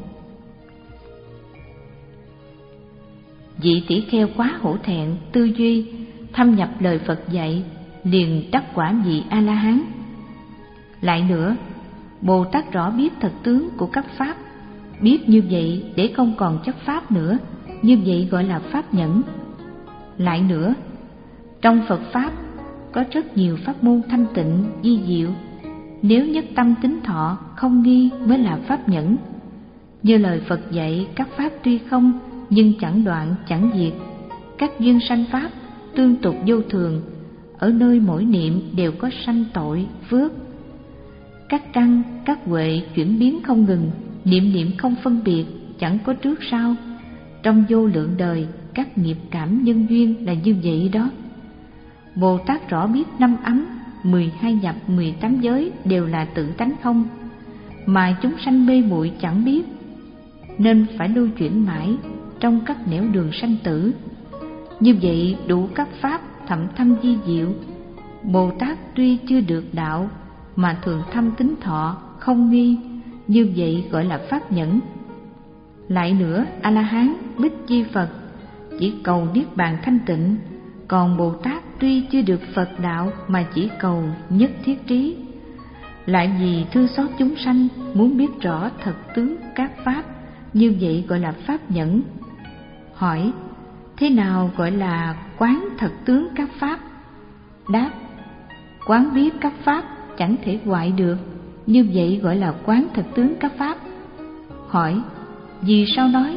Vị tỷ kheo quá hổ thẹn, tư duy, thâm nhập lời Phật dạy, liền đắc quả vị A-la-hán. Lại nữa, Bồ Tát rõ biết thật tướng của các pháp, biết như vậy để không còn chấp pháp nữa, như vậy gọi là pháp nhẫn. Lại nữa, trong Phật Pháp có rất nhiều pháp môn thanh tịnh, vi diệu. Nếu nhất tâm tín thọ, không nghi mới là pháp nhẫn. Như lời Phật dạy, các pháp tuy không, nhưng chẳng đoạn, chẳng diệt. Các duyên sanh pháp, tương tục vô thường, ở nơi mỗi niệm đều có sanh tội, phước. Các căn, các huệ chuyển biến không ngừng, niệm niệm không phân biệt, chẳng có trước sau. Trong vô lượng đời, các nghiệp cảm nhân duyên là như vậy đó. Bồ Tát rõ biết năm ấm, mười hai nhập, mười tám giới đều là tự tánh không, mà chúng sanh mê muội chẳng biết, nên phải lưu chuyển mãi trong các nẻo đường sanh tử. Như vậy đủ các pháp thậm thâm vi diệu. Bồ Tát tuy chưa được đạo mà thường thâm tín thọ, không nghi, như vậy gọi là pháp nhẫn. Lại nữa, A-la-hán, Bích Chi Phật chỉ cầu niết bàn thanh tịnh, còn Bồ Tát tuy chưa được Phật đạo mà chỉ cầu nhất thiết trí. Lại vì thương xót chúng sanh, muốn biết rõ thật tướng các pháp, như vậy gọi là pháp nhẫn. Hỏi: thế nào gọi là quán thật tướng các pháp? Đáp: quán biết các pháp chẳng thể hoại được, như vậy gọi là quán thật tướng các pháp. Hỏi: vì sao nói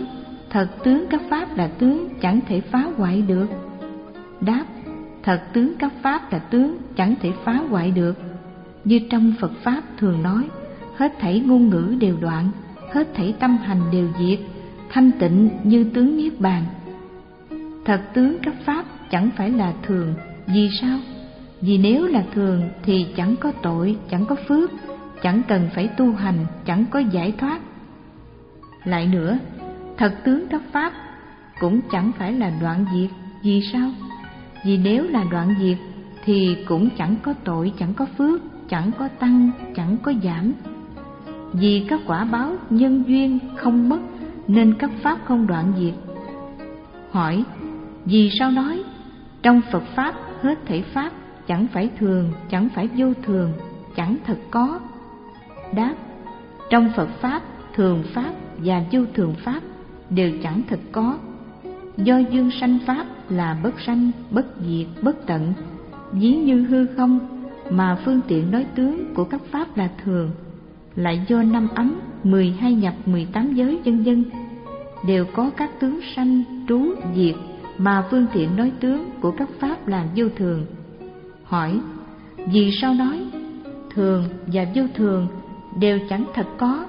thật tướng các pháp là tướng chẳng thể phá hoại được. Đáp: thật tướng các pháp là tướng chẳng thể phá hoại được. Như trong Phật Pháp thường nói, hết thảy ngôn ngữ đều đoạn, hết thảy tâm hành đều diệt, thanh tịnh như tướng niết bàn. Thật tướng các pháp chẳng phải là thường. Vì sao? Vì nếu là thường thì chẳng có tội, chẳng có phước, chẳng cần phải tu hành, chẳng có giải thoát. Lại nữa, thật tướng các pháp cũng chẳng phải là đoạn diệt. Vì sao? Vì nếu là đoạn diệt thì cũng chẳng có tội, chẳng có phước, chẳng có tăng, chẳng có giảm. Vì các quả báo nhân duyên không mất nên các pháp không đoạn diệt. Hỏi: vì sao nói trong Phật Pháp hết thảy pháp chẳng phải thường, chẳng phải vô thường, chẳng thật có? Đáp: trong Phật Pháp, thường Pháp và vô thường Pháp đều chẳng thật có. Do duyên sanh Pháp là bất sanh, bất diệt, bất tận, ví như hư không, mà phương tiện nói tướng của các Pháp là thường. Lại do năm ấm, mười hai nhập, mười tám giới vân vân đều có các tướng sanh, trú, diệt, mà phương tiện nói tướng của các pháp là vô thường. Hỏi: vì sao nói thường và vô thường đều chẳng thật có?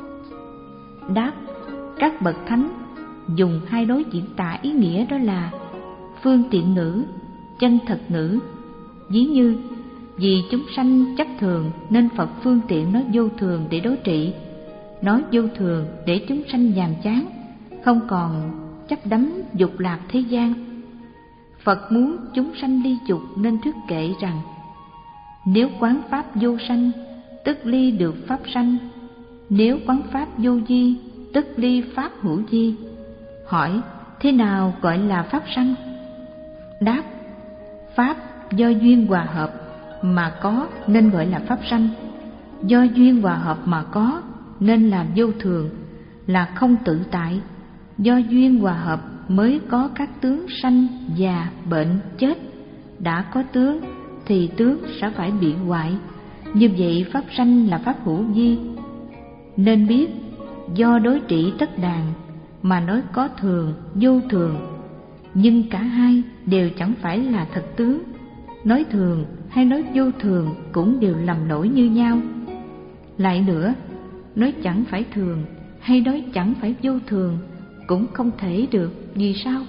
Đáp: các bậc thánh dùng hai đối diễn tả ý nghĩa, đó là phương tiện ngữ, chân thật ngữ. Ví như vì chúng sanh chấp thường nên Phật phương tiện nói vô thường để đối trị, nói vô thường để chúng sanh nhàm chán, không còn chấp đắm dục lạc thế gian. Phật muốn chúng sanh ly dục nên thuyết kệ rằng: nếu quán pháp vô sanh, tức ly được pháp sanh; nếu quán pháp vô di, tức ly pháp hữu di. Hỏi: thế nào gọi là pháp sanh? Đáp: pháp do duyên hòa hợp mà có nên gọi là pháp sanh, do duyên hòa hợp mà có nên là vô thường, là không tự tại. Do duyên hòa hợp mới có các tướng sanh, già, bệnh, chết. Đã có tướng thì tướng sẽ phải bị hoại. Như vậy pháp sanh là pháp hữu vi. Nên biết do đối trị tất đàn mà nói có thường, vô thường, nhưng cả hai đều chẳng phải là thật tướng. Nói thường hay nói vô thường cũng đều lầm lỗi như nhau. Lại nữa, nói chẳng phải thường hay nói chẳng phải vô thường cũng không thể được. Vì sao?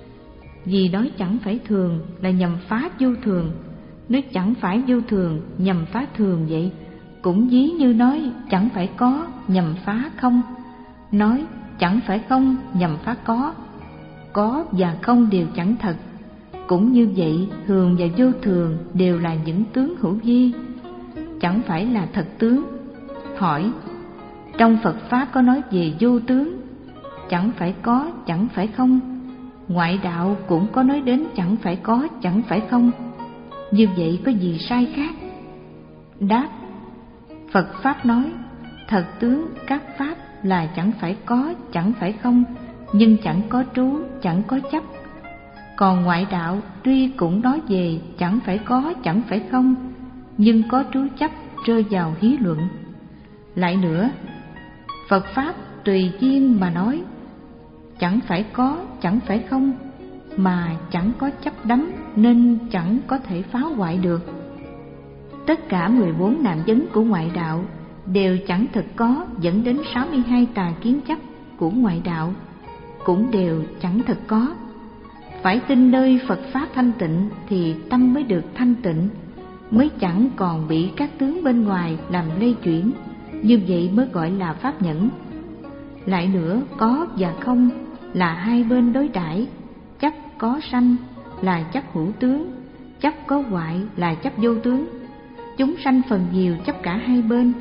Vì nói chẳng phải thường là nhằm phá vô thường, nói chẳng phải vô thường nhằm phá thường vậy. Cũng ví như nói chẳng phải có nhằm phá không, nói chẳng phải không nhằm phá có. Có và không đều chẳng thật. Cũng như vậy, thường và vô thường đều là những tướng hữu vi, chẳng phải là thật tướng. Hỏi: trong Phật Pháp có nói về vô tướng, chẳng phải có, chẳng phải không. Ngoại đạo cũng có nói đến chẳng phải có, chẳng phải không. Như vậy có gì sai khác? Đáp: Phật Pháp nói thật tướng các Pháp là chẳng phải có, chẳng phải không, nhưng chẳng có trú, chẳng có chấp. Còn ngoại đạo tuy cũng nói về chẳng phải có, chẳng phải không, nhưng có trú chấp, rơi vào hí luận. Lại nữa, Phật Pháp tùy duyên mà nói chẳng phải có, chẳng phải không, mà chẳng có chấp đắm nên chẳng có thể phá hoại được. Tất cả mười bốn nạn vấn của ngoại đạo đều chẳng thực có, dẫn đến sáu mươi hai tà kiến chấp của ngoại đạo cũng đều chẳng thực có. Phải tin nơi Phật Pháp thanh tịnh thì tâm mới được thanh tịnh, mới chẳng còn bị các tướng bên ngoài làm lây chuyển. Như vậy mới gọi là pháp nhẫn. Lại nữa, có và không là hai bên đối đãi. Chấp có sanh là chấp hữu tướng, chấp có hoại là chấp vô tướng. Chúng sanh phần nhiều chấp cả hai bên,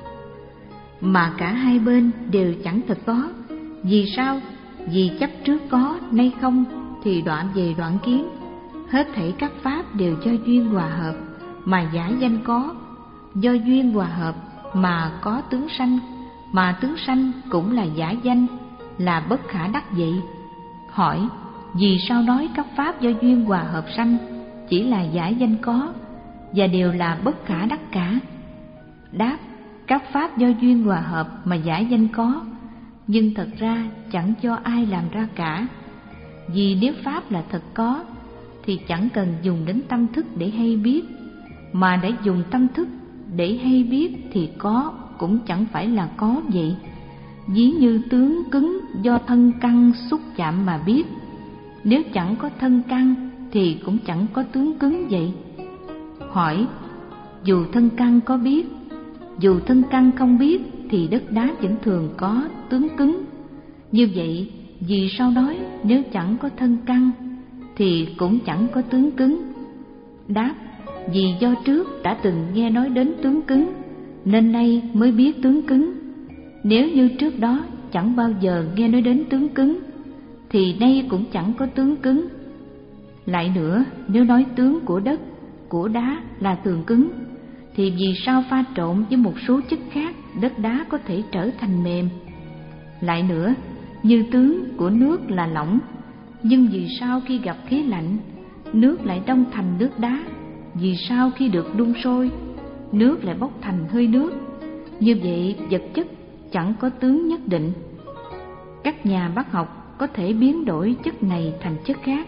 mà cả hai bên đều chẳng thật có. Vì sao? Vì chấp trước có, nay không thì đoạn về đoạn kiến. Hết thảy các pháp đều do duyên hòa hợp mà giả danh có, do duyên hòa hợp mà có tướng sanh, mà tướng sanh cũng là giả danh, là bất khả đắc vậy. Hỏi: vì sao nói các pháp do duyên hòa hợp sanh chỉ là giả danh có và đều là bất khả đắc cả? Đáp: các pháp do duyên hòa hợp mà giả danh có nhưng thật ra chẳng do ai làm ra cả. Vì nếu pháp là thật có thì chẳng cần dùng đến tâm thức để hay biết, mà đã dùng tâm thức để hay biết thì có cũng chẳng phải là có vậy. Ví như tướng cứng do thân căn xúc chạm mà biết, nếu chẳng có thân căn thì cũng chẳng có tướng cứng vậy. Hỏi, dù thân căn có biết, dù thân căn không biết thì đất đá vẫn thường có tướng cứng. Như vậy, vì sao nói nếu chẳng có thân căn thì cũng chẳng có tướng cứng? Đáp, vì do trước đã từng nghe nói đến tướng cứng nên nay mới biết tướng cứng. Nếu như trước đó chẳng bao giờ nghe nói đến tướng cứng thì nay cũng chẳng có tướng cứng. Lại nữa, nếu nói tướng của đất, của đá là thường cứng thì vì sao pha trộn với một số chất khác đất đá có thể trở thành mềm? Lại nữa, như tướng của nước là lỏng, nhưng vì sao khi gặp khí lạnh nước lại đông thành nước đá? Vì sao khi được đun sôi nước lại bốc thành hơi nước? Như vậy vật chất chẳng có tướng nhất định. Các nhà bác học có thể biến đổi chất này thành chất khác.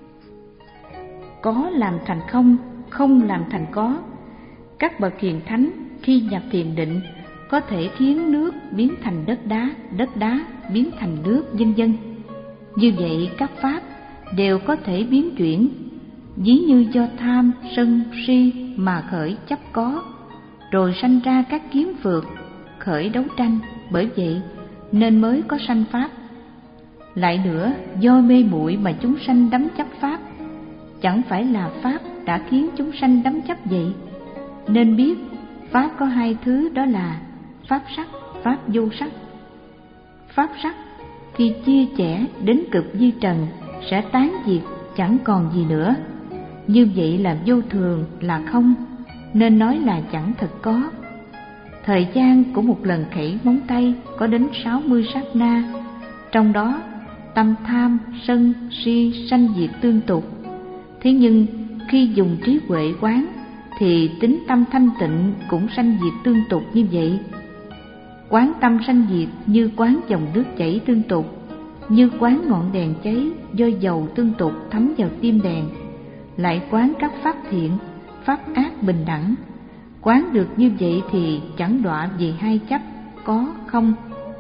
Có làm thành không, không làm thành có. Các bậc hiền thánh khi nhập thiền định có thể khiến nước biến thành đất đá, đất đá biến thành nước, vân vân. Như vậy các pháp đều có thể biến chuyển, ví như do tham, sân, si mà khởi chấp có, rồi sanh ra các kiến phược, khởi đấu tranh, bởi vậy nên mới có sanh pháp. Lại nữa, do mê muội mà chúng sanh đắm chấp pháp, chẳng phải là pháp đã khiến chúng sanh đắm chấp vậy. Nên biết pháp có hai thứ, đó là pháp sắc, pháp vô sắc. Pháp sắc khi chia chẻ đến cực di trần sẽ tán diệt, chẳng còn gì nữa. Như vậy là vô thường, là không, nên nói là chẳng thật có. Thời gian của một lần khẩy móng tay có đến sáu mươi sát na, trong đó tâm tham, sân, si sanh diệt tương tục. Thế nhưng khi dùng trí huệ quán thì tính tâm thanh tịnh cũng sanh diệt tương tục như vậy. Quán tâm sanh diệt như quán dòng nước chảy tương tục, như quán ngọn đèn cháy do dầu tương tục thấm vào tim đèn. Lại quán các pháp thiện, pháp ác bình đẳng. Quán được như vậy thì chẳng đọa về hai chấp có không.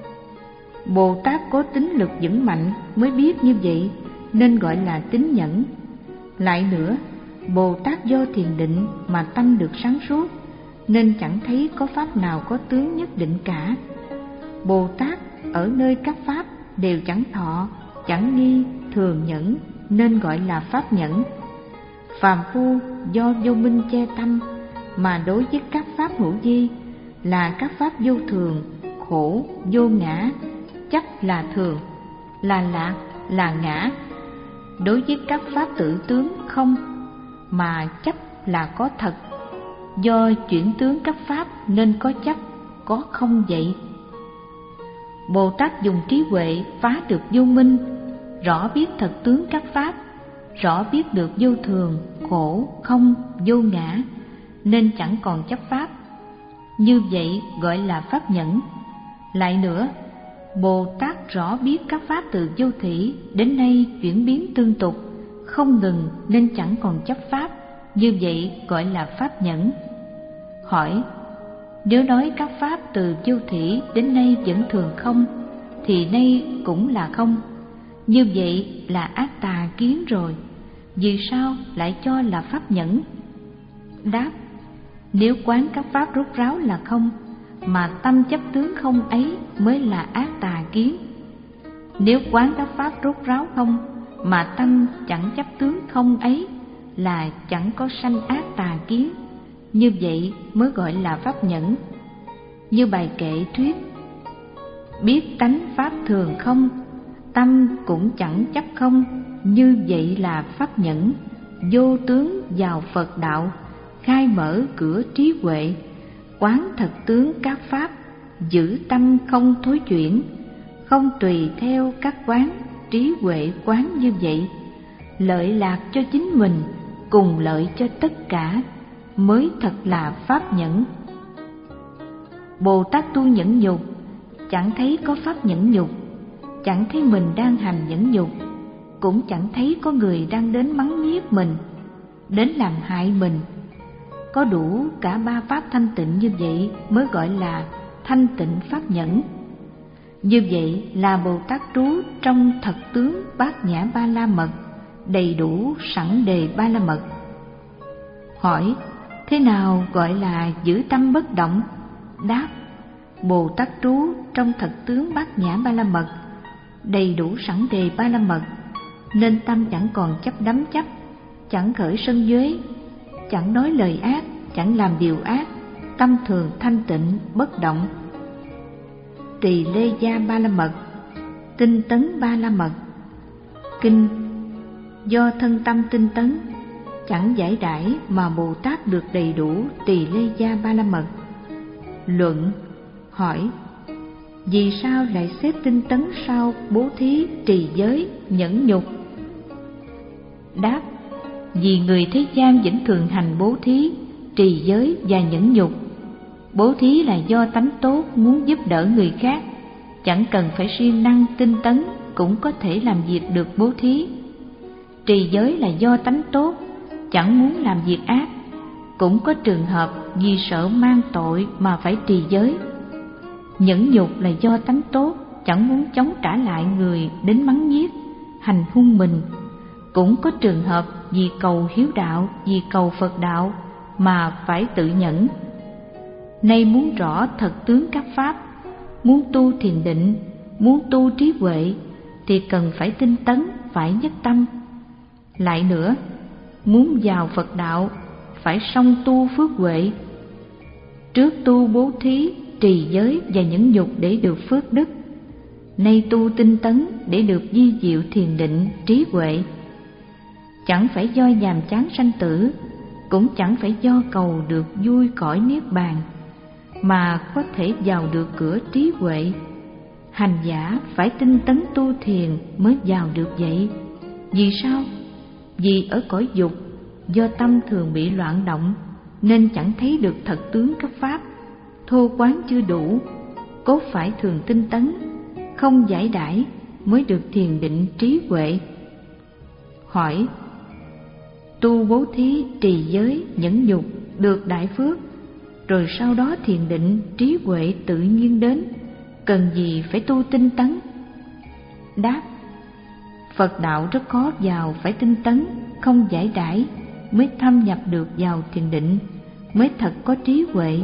Bồ Tát có tính lực vững mạnh mới biết như vậy, nên gọi là tín nhẫn. Lại nữa, Bồ Tát do thiền định mà tâm được sáng suốt, nên chẳng thấy có pháp nào có tướng nhất định cả. Bồ Tát ở nơi các pháp đều chẳng thọ, chẳng nghi, thường nhẫn, nên gọi là pháp nhẫn. Phàm phu do vô minh che tâm mà đối với các pháp hữu vi là các pháp vô thường, khổ, vô ngã, chấp là thường, là lạc, là ngã. Đối với các pháp tự tướng không mà chấp là có thật, do chuyển tướng các pháp nên có chấp, có không vậy. Bồ Tát dùng trí huệ phá được vô minh, rõ biết thật tướng các pháp, rõ biết được vô thường, khổ, không, vô ngã, nên chẳng còn chấp pháp. Như vậy gọi là pháp nhẫn. Lại nữa, Bồ Tát rõ biết các pháp từ vô thủy đến nay chuyển biến tương tục, không ngừng nên chẳng còn chấp pháp. Như vậy gọi là pháp nhẫn. Hỏi, nếu nói các pháp từ vô thủy đến nay vẫn thường không, thì nay cũng là không. Như vậy là ác tà kiến rồi. Vì sao lại cho là pháp nhẫn? Đáp, nếu quán các pháp rốt ráo là không, mà tâm chấp tướng không ấy mới là ác tà kiến. Nếu quán các pháp rốt ráo không, mà tâm chẳng chấp tướng không ấy là chẳng có sanh ác tà kiến. Như vậy mới gọi là pháp nhẫn. Như bài kệ thuyết, biết tánh pháp thường không, tâm cũng chẳng chấp không. Như vậy là pháp nhẫn. Vô tướng vào Phật đạo, khai mở cửa trí huệ, quán thật tướng các pháp, giữ tâm không thối chuyển, không tùy theo các quán. Trí huệ quán như vậy, lợi lạc cho chính mình, cùng lợi cho tất cả, mới thật là pháp nhẫn. Bồ Tát tu nhẫn nhục, chẳng thấy có pháp nhẫn nhục, chẳng thấy mình đang hành nhẫn nhục, cũng chẳng thấy có người đang đến mắng nhiếc mình, đến làm hại mình. Có đủ cả ba pháp thanh tịnh như vậy mới gọi là thanh tịnh pháp nhẫn. Như vậy là Bồ Tát trú trong thật tướng Bát Nhã Ba La Mật, đầy đủ sẵn đề Ba La Mật. Hỏi: thế nào gọi là giữ tâm bất động? Đáp: Bồ Tát trú trong thật tướng Bát Nhã Ba La Mật, đầy đủ sẵn đề Ba La Mật, nên tâm chẳng còn chấp đắm chấp, chẳng khởi sân uế, chẳng nói lời ác, chẳng làm điều ác, tâm thường thanh tịnh bất động. Tỳ Lê Gia Ba La Mật, tinh tấn Ba La Mật. Kinh: do thân tâm tinh tấn, chẳng giải đãi mà Bồ Tát được đầy đủ Tỳ Lê Gia Ba La Mật. Luận: hỏi: vì sao lại xếp tinh tấn sau bố thí, trì giới, nhẫn nhục? Đáp: vì người thế gian vẫn thường hành bố thí, trì giới và nhẫn nhục. Bố thí là do tánh tốt muốn giúp đỡ người khác, chẳng cần phải siêng năng tinh tấn cũng có thể làm việc được bố thí. Trì giới là do tánh tốt, chẳng muốn làm việc ác, cũng có trường hợp vì sợ mang tội mà phải trì giới. Nhẫn nhục là do tánh tốt, chẳng muốn chống trả lại người đến mắng nhiếc, hành hung mình, cũng có trường hợp vì cầu hiếu đạo, vì cầu Phật đạo mà phải tự nhẫn. Nay muốn rõ thật tướng các pháp, muốn tu thiền định, muốn tu trí huệ thì cần phải tinh tấn, phải nhất tâm. Lại nữa, muốn vào Phật đạo phải song tu phước huệ. Trước tu bố thí, trì giới và nhẫn nhục để được phước đức, nay tu tinh tấn để được vi diệu thiền định, trí huệ. Chẳng phải do nhàm chán sanh tử, cũng chẳng phải do cầu được vui cõi niết bàn, mà có thể vào được cửa trí huệ. Hành giả phải tinh tấn tu thiền mới vào được vậy. Vì sao? Vì ở cõi dục, do tâm thường bị loạn động, nên chẳng thấy được thật tướng các pháp, thô quán chưa đủ, cốt phải thường tinh tấn, không giải đãi mới được thiền định trí huệ. Hỏi: tu bố thí, trì giới, nhẫn nhục được đại phước, rồi sau đó thiền định trí huệ tự nhiên đến, cần gì phải tu tinh tấn? Đáp: Phật đạo rất khó vào, phải tinh tấn, không giải đãi mới thâm nhập được vào thiền định, mới thật có trí huệ.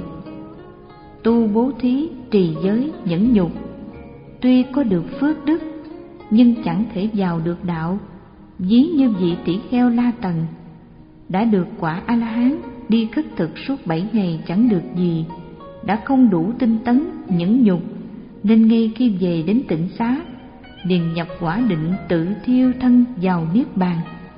Tu bố thí, trì giới, nhẫn nhục tuy có được phước đức, nhưng chẳng thể vào được đạo. Ví như vị tỷ kheo La Tần đã được quả A-la-hán, đi khất thực suốt bảy ngày chẳng được gì, đã không đủ tinh tấn, nhẫn nhục, nên ngay khi về đến tịnh xá, liền nhập quả định tự thiêu thân vào niết bàn.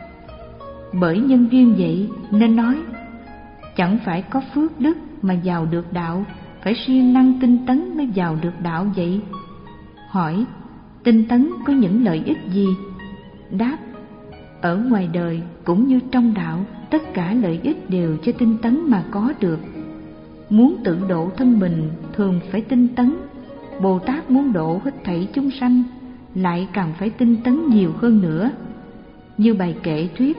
Bởi nhân duyên vậy nên nói, chẳng phải có phước đức mà vào được đạo, phải siêng năng tinh tấn mới vào được đạo vậy. Hỏi: tinh tấn có những lợi ích gì? Đáp: ở ngoài đời cũng như trong đạo, tất cả lợi ích đều cho tinh tấn mà có được. Muốn tự độ thân mình thường phải tinh tấn. Bồ Tát muốn độ hết thảy chúng sanh lại càng phải tinh tấn nhiều hơn nữa. Như bài kệ thuyết: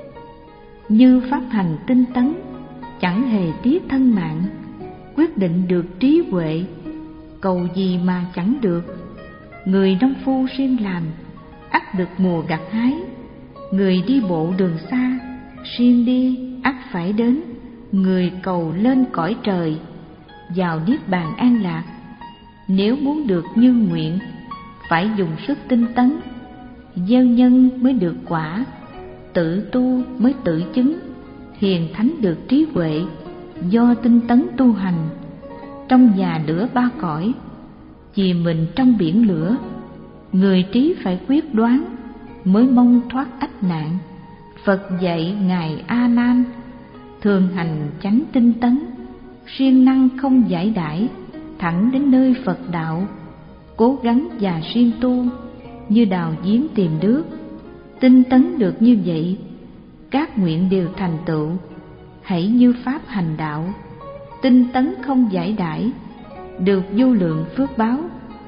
như pháp hành tinh tấn, chẳng hề tiếc thân mạng, quyết định được trí huệ, cầu gì mà chẳng được. Người nông phu siêng làm, ắt được mùa gặt hái. Người đi bộ đường xa, siêng đi ắt phải đến. Người cầu lên cõi trời, vào niết bàn an lạc. Nếu muốn được như nguyện, phải dùng sức tinh tấn. Gieo nhân mới được quả, tự tu mới tự chứng. Hiền thánh được trí huệ, do tinh tấn tu hành. Trong già lửa ba cõi, chìm mình trong biển lửa. Người trí phải quyết đoán, mới mong thoát ách nạn. Phật dạy ngài A Nan, thường hành chánh tinh tấn, siêng năng không giải đãi, thẳng đến nơi Phật đạo. Cố gắng và siêng tu, như đào giếng tìm nước. Tinh tấn được như vậy, các nguyện đều thành tựu. Hãy như pháp hành đạo, tinh tấn không giải đãi, được vô lượng phước báo.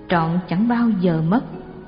trọn chẳng bao giờ mất.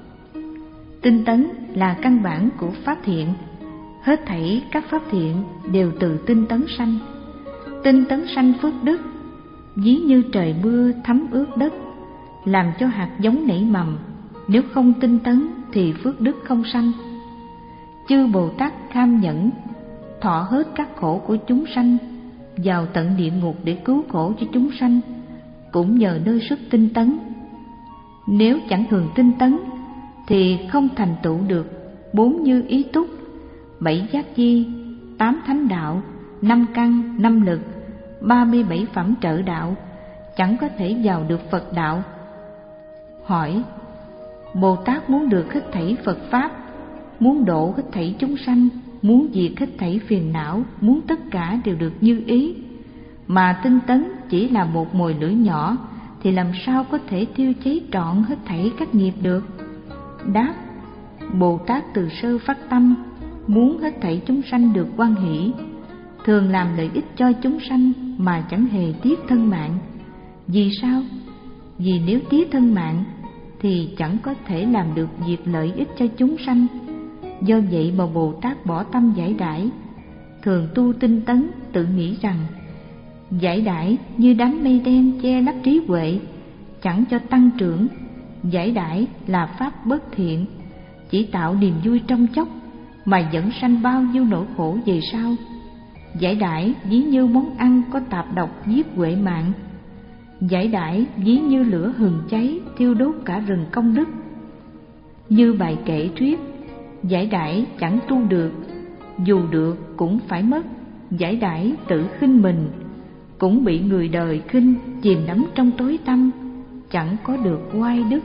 Tinh tấn là căn bản của pháp thiện. Hết thảy các pháp thiện đều từ tinh tấn sanh. Tinh tấn sanh phước đức, ví như trời mưa thấm ướt đất, làm cho hạt giống nảy mầm. Nếu không tinh tấn thì phước đức không sanh. Chư Bồ Tát kham nhẫn, thọ hết các khổ của chúng sanh, vào tận địa ngục để cứu khổ cho chúng sanh, cũng nhờ nơi sức tinh tấn. Nếu chẳng thường tinh tấn thì không thành tựu được bốn như ý túc, bảy giác chi, tám thánh đạo, năm căn, năm lực, ba mươi bảy phẩm trợ đạo, chẳng có thể vào được Phật đạo. Hỏi: Bồ Tát muốn được hết thảy Phật pháp, muốn độ hết thảy chúng sanh, muốn diệt hết thảy phiền não, muốn tất cả đều được như ý, mà tinh tấn chỉ là một mồi lửa nhỏ, thì làm sao có thể tiêu cháy trọn hết thảy các nghiệp được? Đáp: Bồ Tát từ sơ phát tâm, muốn hết thảy chúng sanh được hoan hỷ, thường làm lợi ích cho chúng sanh mà chẳng hề tiếc thân mạng. Vì sao? Vì nếu tiếc thân mạng thì chẳng có thể làm được việc lợi ích cho chúng sanh. Do vậy mà Bồ Tát bỏ tâm giải đãi, thường tu tinh tấn, tự nghĩ rằng giải đãi như đám mây đen che lấp trí huệ, chẳng cho tăng trưởng. Giải đãi là pháp bất thiện, chỉ tạo niềm vui trong chốc mà dẫn sanh bao nhiêu nỗi khổ về sau. Giải đãi ví như món ăn có tạp độc giết huệ mạng. Giải đãi ví như lửa hừng cháy thiêu đốt cả rừng công đức. Như bài kệ thuyết, giải đãi chẳng tu được, dù được cũng phải mất. Giải đãi tự khinh mình, cũng bị người đời khinh, chìm đắm trong tối tăm, chẳng có được oai đức.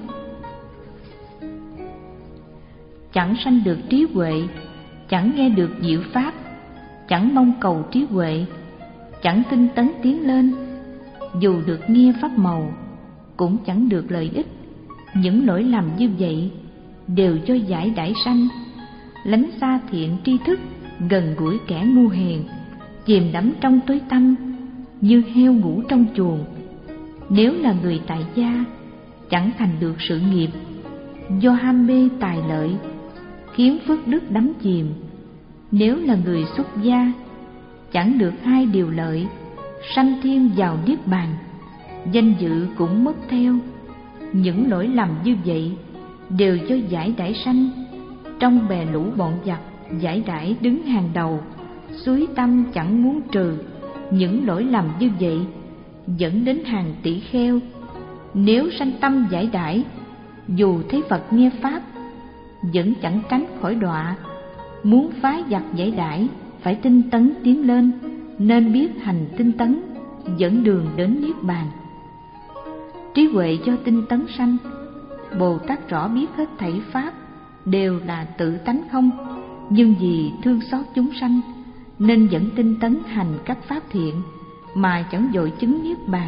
Chẳng sanh được trí huệ, chẳng nghe được diệu pháp, chẳng mong cầu trí huệ, chẳng tinh tấn tiến lên. Dù được nghe pháp màu, cũng chẳng được lợi ích. Những lỗi lầm như vậy đều do giải đãi sanh. Lánh xa thiện tri thức, gần gũi kẻ ngu hèn, chìm đắm trong tối tăm, như heo ngủ trong chuồng. Nếu là người tại gia, chẳng thành được sự nghiệp, do ham mê tài lợi, khiến phước đức đắm chìm. Nếu là người xuất gia, chẳng được hai điều lợi, sanh thiên vào niết bàn, danh dự cũng mất theo. Những lỗi lầm như vậy đều do giải đãi sanh. Trong bè lũ bọn giặc, giải đãi đứng hàng đầu, suối tâm chẳng muốn trừ. Những lỗi lầm như vậy dẫn đến hàng tỷ kheo. Nếu sanh tâm giải đãi, dù thấy Phật nghe pháp, vẫn chẳng tránh khỏi đọa. Muốn phá giặc giải đãi, phải tinh tấn tiến lên, nên biết hành tinh tấn, dẫn đường đến niết bàn. Trí huệ do tinh tấn sanh. Bồ Tát rõ biết hết thảy pháp đều là tự tánh không, nhưng vì thương xót chúng sanh nên vẫn tinh tấn hành các pháp thiện mà chẳng vội chứng niết bàn.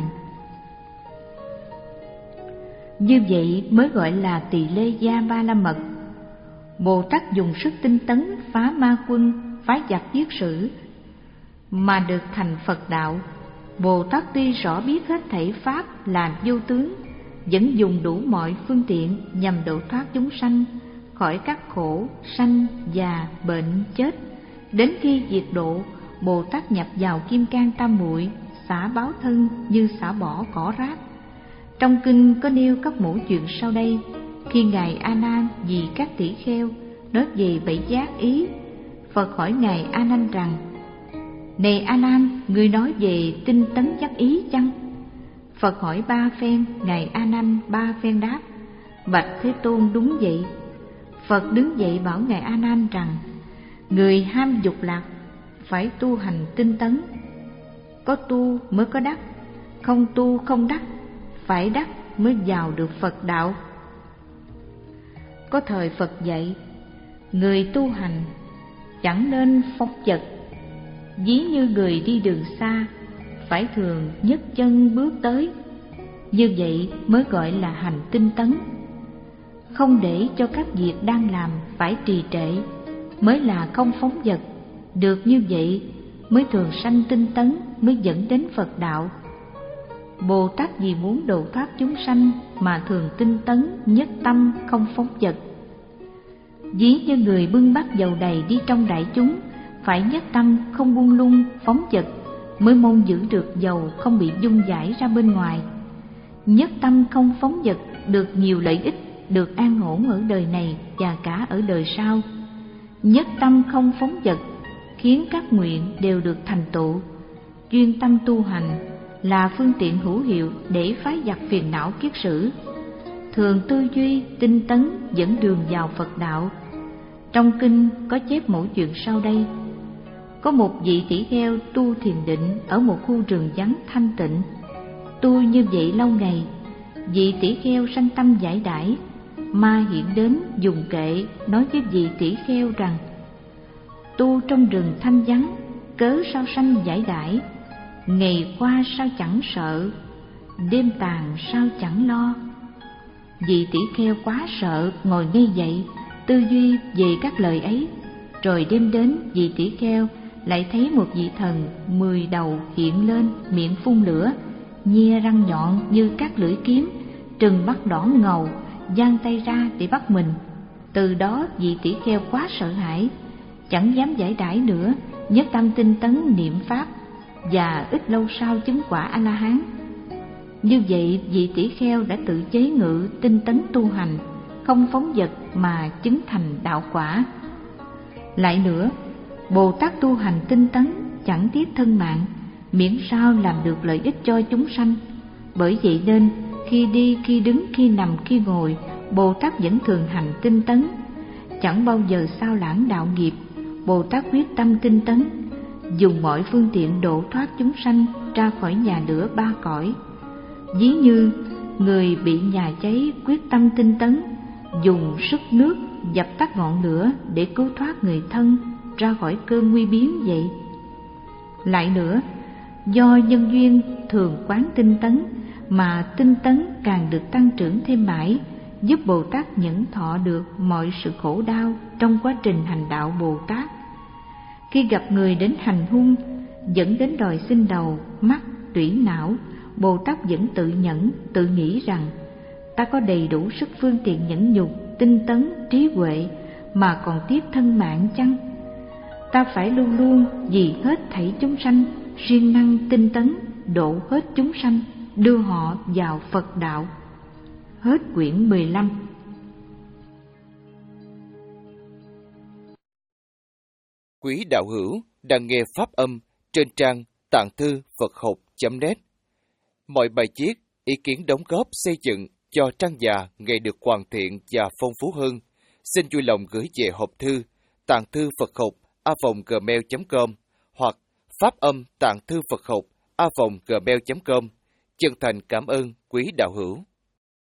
Như vậy mới gọi là Tỳ Lê Gia Ba La Mật. Bồ Tát dùng sức tinh tấn phá ma quân, phá giặc giết sử mà được thành Phật đạo. Bồ Tát tuy rõ biết hết thảy pháp là vô tướng, vẫn dùng đủ mọi phương tiện nhằm độ thoát chúng sanh khỏi các khổ sanh già bệnh chết. Đến khi diệt độ, Bồ Tát nhập vào kim cang tam muội, xả báo thân như xả bỏ cỏ rác. Trong kinh có nêu các mẫu chuyện sau đây. Khi ngài A Nan vì các tỷ kheo nói về bảy giác ý, Phật hỏi ngài A Nan rằng: Này A Nan, ngươi nói về tinh tấn giác ý chăng? Phật hỏi ba phen, ngài A Nan ba phen đáp: Bạch Thế Tôn, đúng vậy. Phật đứng dậy bảo ngài A Nan rằng: Người ham dục lạc phải tu hành tinh tấn. Có tu mới có đắc, không tu không đắc, phải đắc mới vào được Phật đạo. Có thời Phật dạy, người tu hành chẳng nên phóng dật, ví như người đi đường xa, phải thường nhấc chân bước tới. Như vậy mới gọi là hành tinh tấn. Không để cho các việc đang làm phải trì trệ, mới là không phóng dật. Được như vậy mới thường sanh tinh tấn, mới dẫn đến Phật đạo. Bồ Tát vì muốn độ thoát chúng sanh mà thường tinh tấn, nhất tâm, không phóng dật. Ví như người bưng bát dầu đầy đi trong đại chúng, phải nhất tâm không buông lung, phóng dật, mới mong giữ được dầu không bị dung dãi ra bên ngoài. Nhất tâm không phóng dật được nhiều lợi ích, được an ổn ở đời này và cả ở đời sau. Nhất tâm không phóng dật khiến các nguyện đều được thành tựu. Chuyên tâm tu hành là phương tiện hữu hiệu để phá giặc phiền não kiết sử. Thường tư duy, tinh tấn dẫn đường vào Phật đạo. Trong kinh có chép mẫu chuyện sau đây. Có một vị tỷ kheo tu thiền định ở một khu rừng vắng thanh tịnh. Tu như vậy lâu ngày, vị tỷ kheo sanh tâm giải đãi. Ma hiện đến dùng kệ nói với vị tỷ kheo rằng: tu trong rừng thanh vắng, cớ sao sanh giải đãi? Ngày qua sao chẳng sợ, đêm tàn sao chẳng lo? Vị tỷ kheo quá sợ, ngồi ngay dậy, tư duy về các lời ấy. Rồi đêm đến, vị tỷ kheo lại thấy một vị thần mười đầu hiện lên, miệng phun lửa, nhe răng nhọn như các lưỡi kiếm, trừng mắt đỏ ngầu, giang tay ra để bắt mình. Từ đó vị tỷ kheo quá sợ hãi, chẳng dám giải đãi nữa, nhất tâm tinh tấn niệm pháp, và ít lâu sau chứng quả A La Hán. Như vậy, vị tỷ kheo đã tự chế ngự tinh tấn tu hành, không phóng dật mà chứng thành đạo quả. Lại nữa, Bồ Tát tu hành tinh tấn chẳng tiếc thân mạng, miễn sao làm được lợi ích cho chúng sanh. Bởi vậy nên khi đi, khi đứng, khi nằm, khi ngồi, Bồ Tát vẫn thường hành tinh tấn, chẳng bao giờ sao lãng đạo nghiệp. Bồ Tát quyết tâm tinh tấn, dùng mọi phương tiện độ thoát chúng sanh ra khỏi nhà lửa ba cõi. Ví như người bị nhà cháy quyết tâm tinh tấn, dùng sức nước dập tắt ngọn lửa để cứu thoát người thân ra khỏi cơn nguy biến vậy. Lại nữa, do nhân duyên thường quán tinh tấn mà tinh tấn càng được tăng trưởng thêm mãi, giúp Bồ Tát nhẫn thọ được mọi sự khổ đau trong quá trình hành đạo Bồ Tát. Khi gặp người đến hành hung, dẫn đến đòi xin đầu, mắt, tủy não, Bồ Tát vẫn tự nhẫn, tự nghĩ rằng ta có đầy đủ sức phương tiện nhẫn nhục, tinh tấn, trí huệ mà còn tiếp thân mạng chăng? Ta phải luôn luôn vì hết thảy chúng sanh, siêng năng tinh tấn, độ hết chúng sanh, đưa họ vào Phật đạo. Hết quyển mười lăm. Quý đạo hữu đang nghe pháp âm trên trang tạng thư Phật học chấm net. Mọi bài viết, ý kiến đóng góp xây dựng cho trang già ngày được hoàn thiện và phong phú hơn, xin vui lòng gửi về hộp thư tạng thư Phật học a vòng gmail chấm com hoặc pháp âm tạng thư Phật học a vòng gmail chấm com. Chân thành cảm ơn quý đạo hữu.